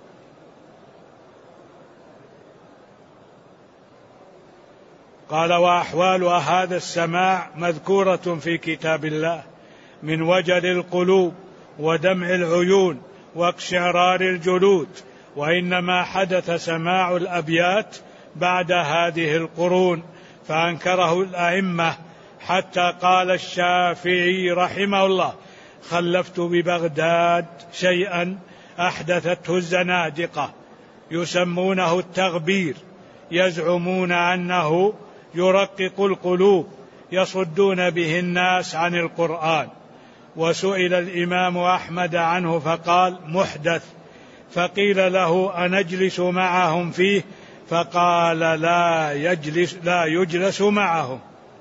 قال: وأحوال هذا السماع مذكورة في كتاب الله من وجل القلوب ودمع العيون واقشعرار الجلود، وإنما حدث سماع الأبيات بعد هذه القرون فأنكره الأئمة، حتى قال الشافعي رحمه الله: خلفت ببغداد شيئا أحدثته الزنادقة يسمونه التغبير، يزعمون أنه يرقق القلوب يصدون به الناس عن القرآن. وسئل الإمام أحمد عنه فقال: محدث. فقيل له: أنجلس معهم فيه؟ فقال: لا يجلس معهم.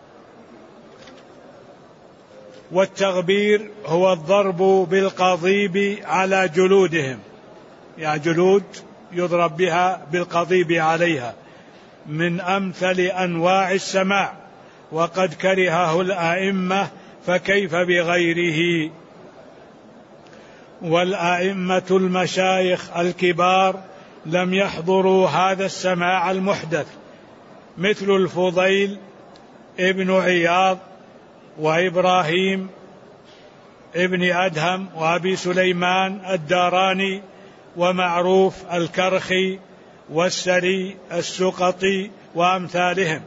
والتغبير هو الضرب بالقضيب على جلودهم، يعني جلود يضرب بها بالقضيب عليها، من أمثل أنواع السماع، وقد كرهه الأئمة فكيف بغيره. والأئمة المشايخ الكبار لم يحضروا هذا السماع المحدث، مثل الفضيل ابن عياض وإبراهيم ابن أدهم وأبي سليمان الداراني ومعروف الكرخي والسري السقطي وأمثالهم،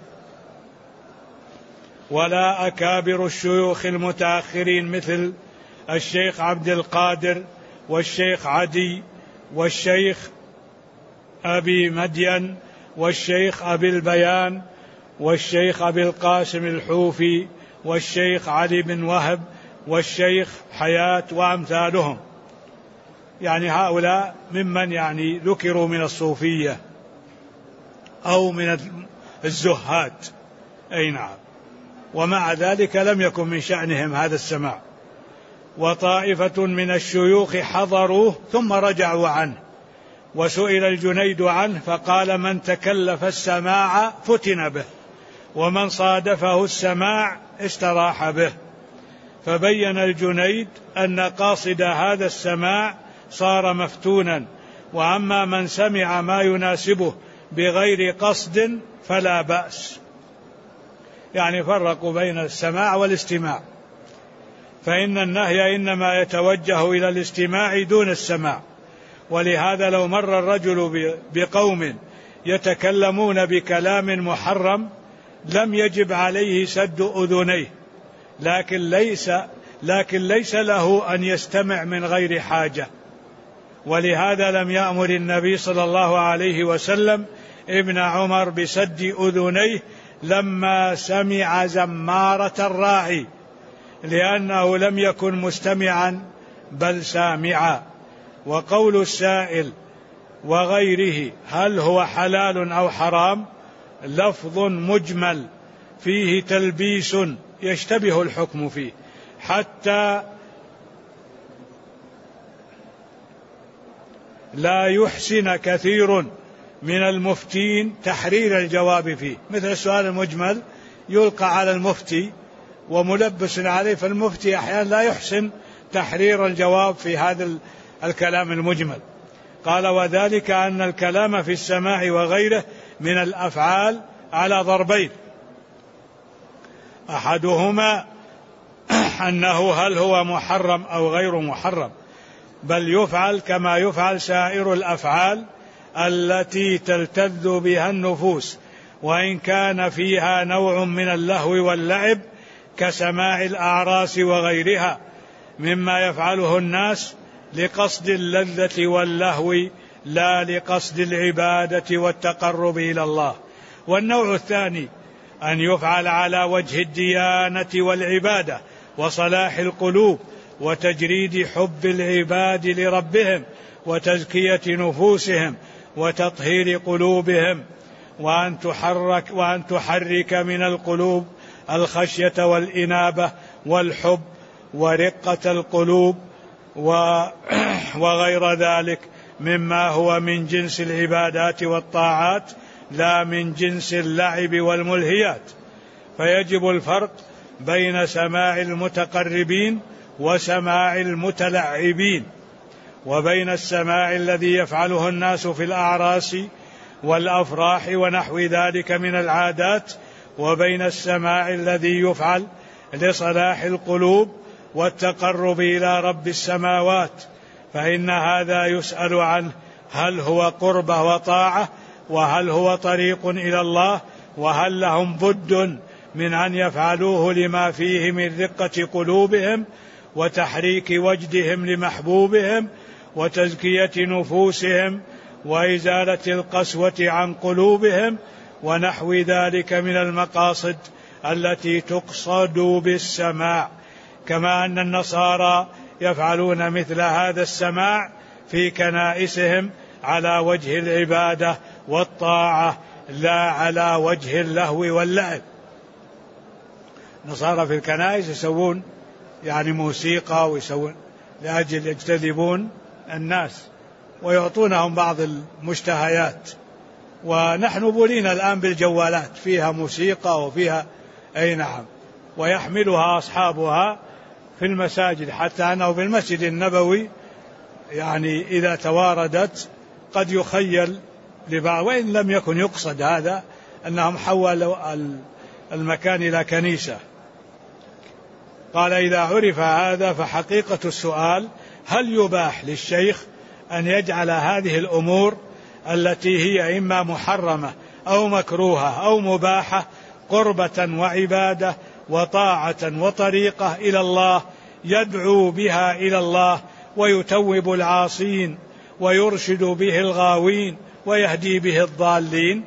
ولا أكابر الشيوخ المتأخرين مثل الشيخ عبد القادر والشيخ عدي والشيخ أبي مدين والشيخ أبي البيان والشيخ أبي القاسم الحوفي والشيخ علي بن وهب والشيخ حياة وأمثالهم. يعني هؤلاء ممن يعني ذكروا من الصوفية أو من الزهاد، أي نعم، ومع ذلك لم يكن من شأنهم هذا السماع. وطائفة من الشيوخ حضروه ثم رجعوا عنه. وسئل الجنيد عنه فقال: من تكلف السماع فتن به، ومن صادفه السماع استراح به. فبين الجنيد أن قاصد هذا السماع صار مفتونا، وأما من سمع ما يناسبه بغير قصد فلا بأس. يعني فرقوا بين السماع والاستماع، فإن النهي إنما يتوجه إلى الاستماع دون السماع. ولهذا لو مر الرجل بقوم يتكلمون بكلام محرم لم يجب عليه سد أذنيه، لكن ليس له أن يستمع من غير حاجة. ولهذا لم يأمر النبي صلى الله عليه وسلم ابن عمر بسد أذنيه لما سمع زمارة الراعي، لأنه لم يكن مستمعا بل سامعا. وقول السائل وغيره هل هو حلال أو حرام لفظ مجمل فيه تلبيس يشتبه الحكم فيه، حتى لا يحسن كثير من المفتين تحرير الجواب فيه. مثل السؤال المجمل يلقى على المفتي وملبس عليه، فالمفتي أحيانا لا يحسن تحرير الجواب في هذا الكلام المجمل. قال: وذلك أن الكلام في السماع وغيره من الأفعال على ضربين: أحدهما أنه هل هو محرم أو غير محرم، بل يفعل كما يفعل سائر الأفعال التي تلتذ بها النفوس، وإن كان فيها نوع من اللهو واللعب كسماع الأعراس وغيرها مما يفعله الناس لقصد اللذة واللهو لا لقصد العبادة والتقرب إلى الله. والنوع الثاني أن يفعل على وجه الديانة والعبادة وصلاح القلوب وتجريد حب العباد لربهم وتزكية نفوسهم وتطهير قلوبهم، وأن تحرك من القلوب الخشية والإنابة والحب ورقة القلوب وغير ذلك مما هو من جنس العبادات والطاعات لا من جنس اللعب والملهيات. فيجب الفرق بين سماع المتقربين وسماع المتلعبين، وبين السماع الذي يفعله الناس في الأعراس والأفراح ونحو ذلك من العادات، وبين السماع الذي يفعل لصلاح القلوب والتقرب إلى رب السماوات، فإن هذا يسأل عنه هل هو قربة وطاعة، وهل هو طريق إلى الله، وهل لهم بد من أن يفعلوه لما فيه من رقة قلوبهم وتحريك وجدهم لمحبوبهم وتزكية نفوسهم وإزالة القسوة عن قلوبهم ونحو ذلك من المقاصد التي تقصد بالسماع. كما أن النصارى يفعلون مثل هذا السماع في كنائسهم على وجه العبادة والطاعة لا على وجه اللهو واللعب. النصارى في الكنائس يسوون يعني موسيقى ويسوون لأجل يجتذبون الناس ويعطونهم بعض المشتهيات، ونحن بولينا الآن بالجوالات فيها موسيقى وفيها أي نعم، ويحملها أصحابها في المساجد، حتى أنه في المسجد النبوي يعني إذا تواردت قد يخيل لبعض، وإن لم يكن يقصد هذا، أنهم حولوا المكان إلى كنيسة. قال إذا عرف هذا فحقيقة السؤال هل يباح للشيخ أن يجعل هذه الأمور التي هي إما محرمة أو مكروهة أو مباحة قربة وعبادة وطاعة وطريقة إلى الله يدعو بها إلى الله ويتوب العاصين ويرشد به الغاوين ويهدي به الضالين؟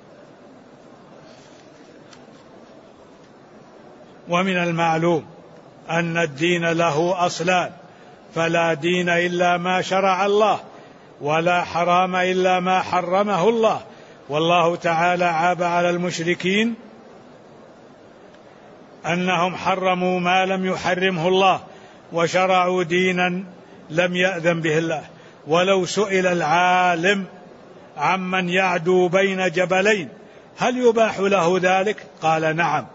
ومن المعلوم أن الدين له أصلان، فلا دين إلا ما شرع الله، ولا حرام إلا ما حرمه الله. والله تعالى عاب على المشركين أنهم حرموا ما لم يحرمه الله وشرعوا دينا لم يأذن به الله. ولو سئل العالم عمن يعدو بين جبلين هل يباح له ذلك؟ قال نعم.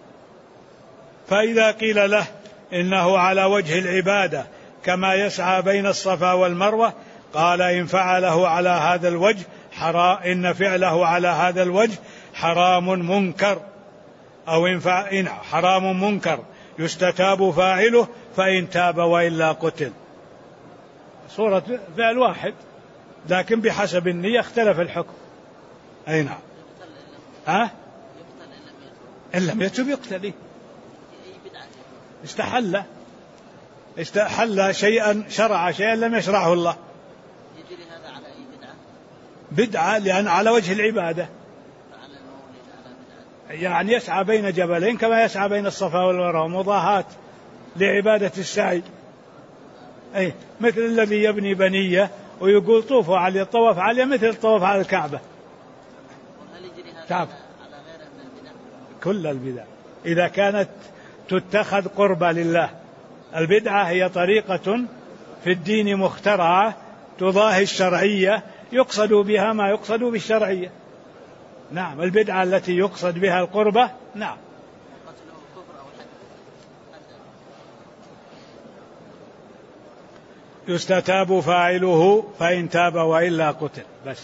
فإذا قيل له إنه على وجه العبادة كما يسعى بين الصفا والمروة، قال إن فعله على هذا الوجه إن فعله على هذا الوجه حرام منكر، أو إن حرام منكر يستتاب فاعله فإن تاب وإلا قتل. صورة فعل واحد لكن بحسب النية اختلف الحكم. أي نعم. إن لم يتب يقتل. استحل شيئا، شرع شيئا لم يشرعه الله. يجري هذا على أي بدعة لأن على وجه العبادة، يعني يسعى بين جبلين كما يسعى بين الصفا والمروة، مضاهاة لعبادة السعي. أي مثل الذي يبني بنية ويقول طوفوا علي، الطواف علي مثل الطواف على الكعبة. تعب كل البدع إذا كانت تتخذ قربة لله. البدعة هي طريقة في الدين مخترعة تضاهي الشرعية يقصد بها ما يقصد بالشرعية. نعم، البدعة التي يقصد بها القربة نعم. يستتاب فاعله فإن تاب وإلا قتل بس.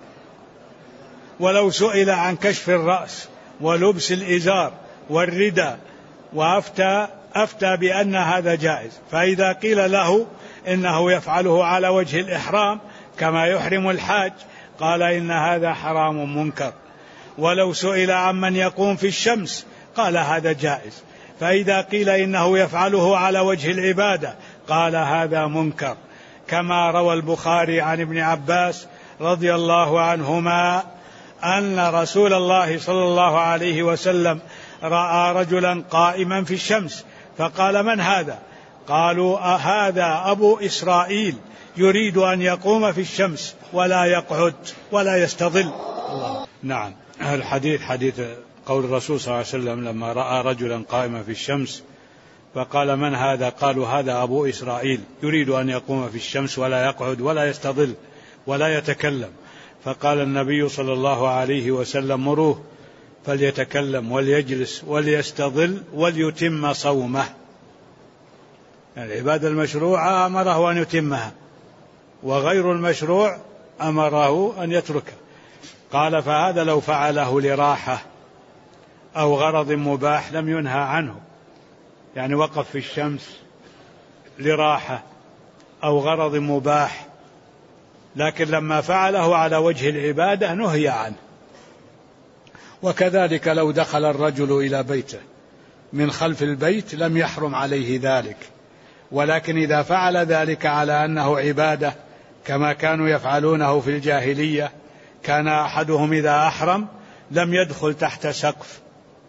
ولو سئل عن كشف الرأس ولبس الإزار والرداء وأفتى بأن هذا جائز، فإذا قيل له إنه يفعله على وجه الإحرام كما يحرم الحاج، قال إن هذا حرام منكر. ولو سئل عمن يقوم في الشمس قال هذا جائز. فإذا قيل إنه يفعله على وجه العبادة قال هذا منكر، كما روى البخاري عن ابن عباس رضي الله عنهما أن رسول الله صلى الله عليه وسلم رأى رجلا قائما في الشمس فقال من هذا؟ قالوا هذا أبو إسرائيل يريد أن يقوم في الشمس ولا يقعد ولا يستظل. نعم، الحديث حديث قول الرسول صلى الله عليه وسلم لما رأى رجلا قائما في الشمس فقال من هذا؟ قالوا هذا أبو إسرائيل يريد أن يقوم في الشمس ولا يقعد ولا يستظل ولا يتكلم. فقال النبي صلى الله عليه وسلم مروه فليتكلم وليجلس وليستظل وليتم صومه. العبادة المشروعة أمره أن يتمها، وغير المشروع أمره أن يتركه. قال فهذا لو فعله لراحة أو غرض مباح لم ينهى عنه، يعني وقف في الشمس لراحة أو غرض مباح، لكن لما فعله على وجه العبادة نهي عنه. وكذلك لو دخل الرجل إلى بيته من خلف البيت لم يحرم عليه ذلك، ولكن إذا فعل ذلك على أنه عبادة كما كانوا يفعلونه في الجاهلية، كان أحدهم إذا أحرم لم يدخل تحت سقف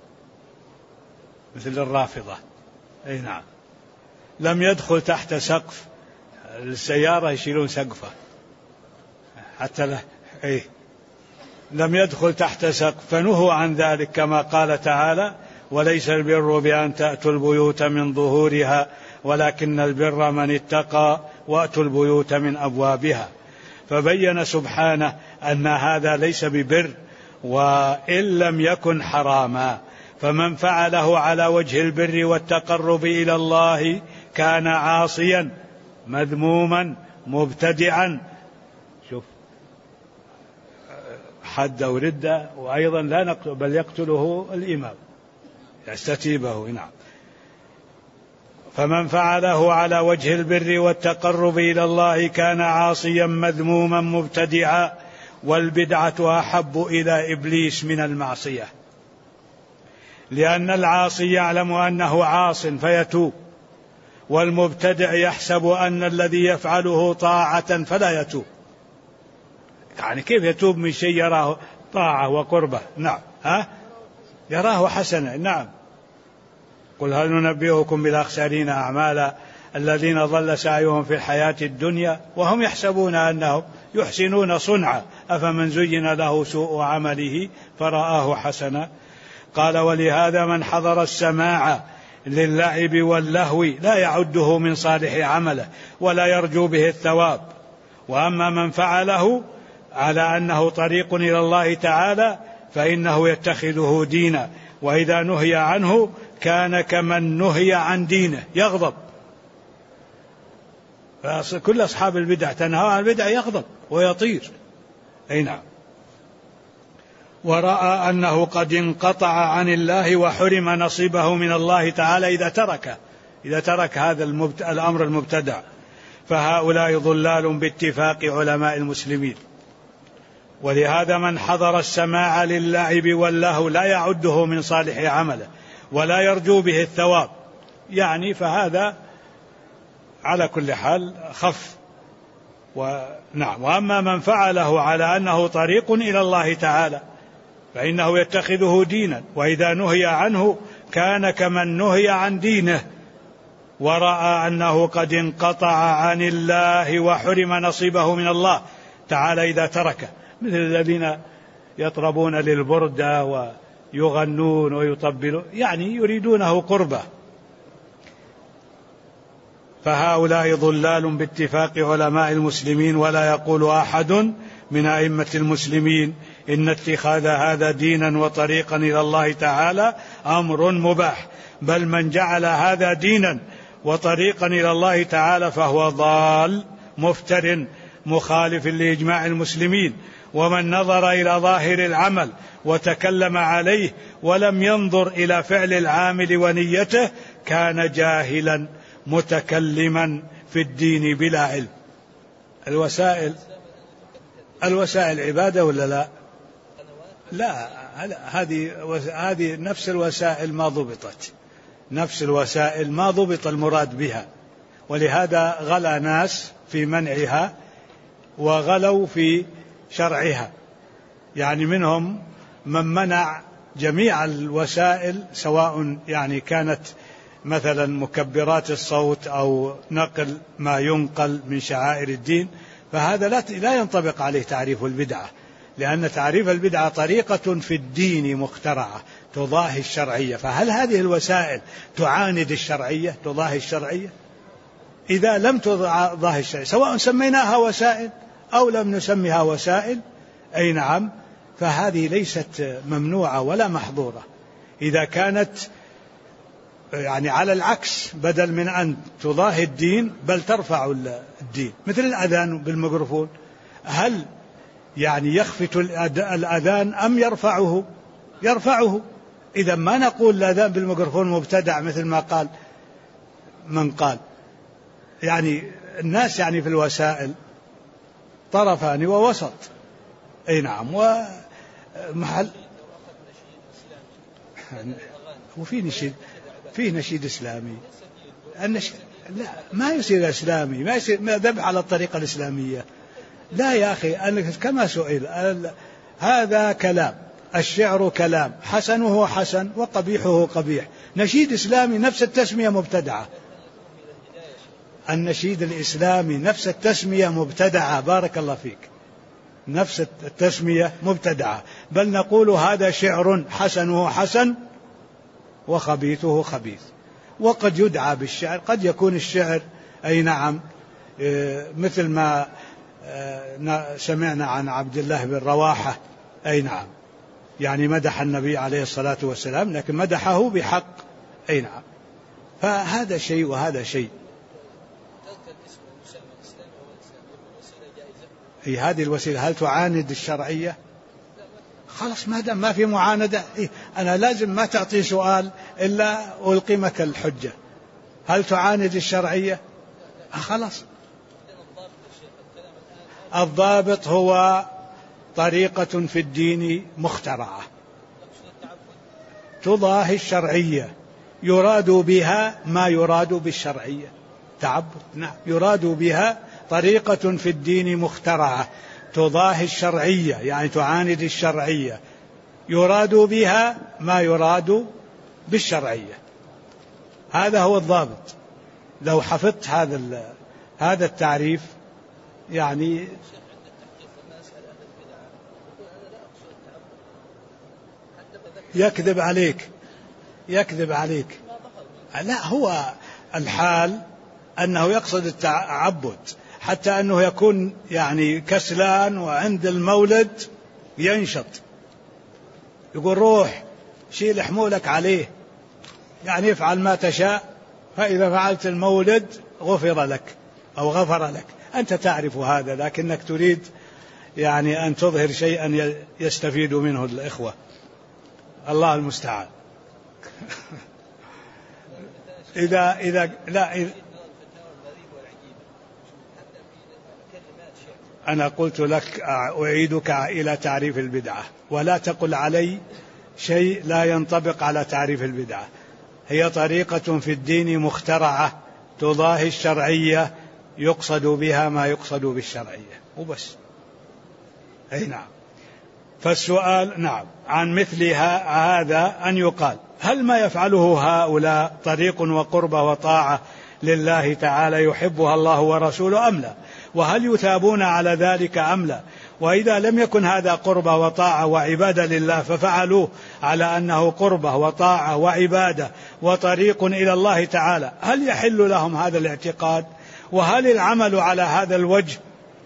مثل الرافضة، أي نعم، لم يدخل تحت سقف السيارة يشيلون سقفه حتى له، أي لم يدخل تحت سقف، فنهوا عن ذلك كما قال تعالى وليس البر بأن تأتوا البيوت من ظهورها ولكن البر من اتقى وأتوا البيوت من أبوابها. فبين سبحانه أن هذا ليس ببر وإن لم يكن حراما، فمن فعله على وجه البر والتقرب إلى الله كان عاصيا مذموما مبتدعا. شوف حد أو ردة، وأيضا لا نقتل بل يقتله الإمام يستتيبه. نعم، فمن فعله على وجه البر والتقرب إلى الله كان عاصيا مذموما مبتدعا، والبدعة أحب إلى إبليس من المعصية، لأن العاصي يعلم أنه عاص فيتوب، والمبتدع يحسب أن الذي يفعله طاعة فلا يتوب. يعني كيف يتوب من شيء يراه طاعة وقربة؟ نعم، يراه حسنا. نعم، قل هل ننبئكم بالأخسرين أعمالا الذين ضل سعيهم في الحياة الدنيا وهم يحسبون أنهم يحسنون صنعا أفمن زين له سوء عمله فرآه حسنا. قال ولهذا من حضر السماع للعب واللهو لا يعده من صالح عمله ولا يرجو به الثواب، وأما من فعله على أنه طريق إلى الله تعالى فإنه يتخذه دينا، وإذا نهي عنه كان كمن نهي عن دينه يغضب. كل أصحاب البدع تنهى عن البدع يغضب ويطير. أي نعم، ورأى أنه قد انقطع عن الله وحرم نصيبه من الله تعالى إذا ترك هذا الأمر المبتدع. فهؤلاء ضلال باتفاق علماء المسلمين. ولهذا من حضر السماع للعب واللهو لا يعده من صالح عمله ولا يرجو به الثواب، يعني فهذا على كل حال خف. ونعم، وأما من فعله على أنه طريق إلى الله تعالى فإنه يتخذه دينا، وإذا نهي عنه كان كمن نهي عن دينه، ورأى أنه قد انقطع عن الله وحرم نصيبه من الله تعالى إذا تركه، مثل الذين يطربون للبردة ويغنون ويطبلون، يعني يريدونه قربة. فهؤلاء ضلال باتفاق علماء المسلمين. ولا يقول أحد من أئمة المسلمين إن اتخاذ هذا دينا وطريقا إلى الله تعالى أمر مباح، بل من جعل هذا دينا وطريقا إلى الله تعالى فهو ضال مفتر مخالف لإجماع المسلمين. ومن نظر إلى ظاهر العمل وتكلم عليه ولم ينظر إلى فعل العامل ونيته كان جاهلا متكلما في الدين بلا علم. الوسائل عبادة ولا لا؟ لا، هذه نفس الوسائل ما ضبطت، نفس الوسائل ما ضبط المراد بها، ولهذا غلا ناس في منعها وغلوا في شرعها. يعني منهم من منع جميع الوسائل، سواء يعني كانت مثلا مكبرات الصوت أو نقل ما ينقل من شعائر الدين، فهذا لا ينطبق عليه تعريف البدعة، لأن تعريف البدعة طريقة في الدين مخترعة تضاهي الشرعية. فهل هذه الوسائل تعاند الشرعية، تضاهي الشرعية؟ إذا لم تضاهي الشرعية، سواء سميناها وسائل أو لم نسميها وسائل، أي نعم، فهذه ليست ممنوعة ولا محظورة. إذا كانت يعني على العكس، بدل من أن تضاهي الدين بل ترفع الدين، مثل الأذان بالميكروفون، هل يعني يخفت الأذان أم يرفعه؟ يرفعه. إذا ما نقول الأذان بالميكروفون مبتدع مثل ما قال من قال. يعني الناس يعني في الوسائل طرفان ووسط، أي نعم، ومحل وفي نشيد، فيه نشيد إسلامي. لا، ما يصير إسلامي، ما يصير ذبح على الطريقة الإسلامية. لا يا أخي، كما سئل، هذا كلام، الشعر كلام، حسنه حسن وقبيحه قبيح. نشيد إسلامي نفس التسمية مبتدعة، النشيد الإسلامي نفس التسمية مبتدعة، بارك الله فيك، نفس التسمية مبتدعة، بل نقول هذا شعر حسنه حسن وخبيثه خبيث. وقد يدعى بالشعر، قد يكون الشعر أي نعم مثل ما سمعنا عن عبد الله بن رواحة، أي نعم، يعني مدح النبي عليه الصلاة والسلام لكن مدحه بحق، أي نعم، فهذا شيء وهذا شيء. هذه الوسيلة هل تعاند الشرعية؟ خلاص، ما دام ما في معاندة، أنا لازم ما تعطي سؤال إلا ألقمك الحجة. هل تعاند الشرعية؟ خلاص. الضابط هو طريقة في الدين مخترعة تضاهي الشرعية، يراد بها ما يراد بالشرعية، تعبد، نعم، يراد بها طريقة في الدين مخترعة تضاهي الشرعية، يعني تعاند الشرعية، يراد بها ما يراد بالشرعية. هذا هو الضابط. لو حفظت هذا التعريف يعني يكذب عليك. لا، هو الحال أنه يقصد التعبد، حتى أنه يكون يعني كسلان وعند المولد ينشط، يقول روح شيل حمولك عليه، يعني افعل ما تشاء، فإذا فعلت المولد غفر لك أو غفر لك. أنت تعرف هذا، لكنك تريد يعني أن تظهر شيئا يستفيد منه الإخوة، الله المستعان. أنا قلت لك أعيدك إلى تعريف البدعة، ولا تقل علي شيء لا ينطبق على تعريف البدعة. هي طريقة في الدين مخترعة تضاهي الشرعية، يقصد بها ما يقصد بالشرعية وبس، أي نعم. فالسؤال نعم عن مثل هذا أن يقال: هل ما يفعله هؤلاء طريق وقربة وطاعة لله تعالى يحبها الله ورسوله أم لا؟ وهل يثابون على ذلك أم لا؟ وإذا لم يكن هذا قربة وطاعة وعبادة لله ففعلوه على أنه قربة وطاعة وعبادة وطريق إلى الله تعالى، هل يحل لهم هذا الاعتقاد؟ وهل العمل على هذا الوجه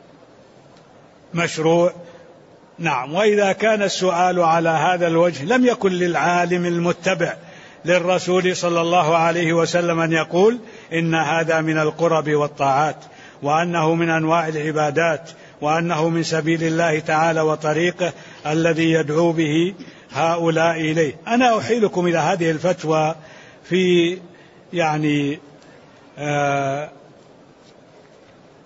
مشروع؟ نعم. وإذا كان السؤال على هذا الوجه لم يكن للعالم المتبع للرسول صلى الله عليه وسلم أن يقول إن هذا من القرب والطاعات، وأنه من أنواع العبادات، وأنه من سبيل الله تعالى وطريقه الذي يدعو به هؤلاء إليه. أنا أحيلكم إلى هذه الفتوى في يعني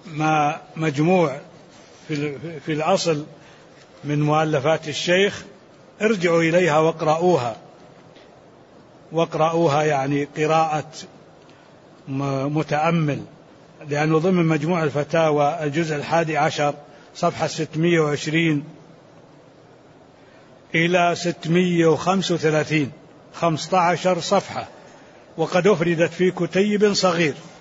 ما مجموع في الأصل من مؤلفات الشيخ ارجعوا إليها واقرأوها يعني قراءة متأمل، لأنه ضمن مجموع الفتاوى الجزء 11 صفحة 620 إلى 635 15 صفحة، وقد أفردت في كتيب صغير.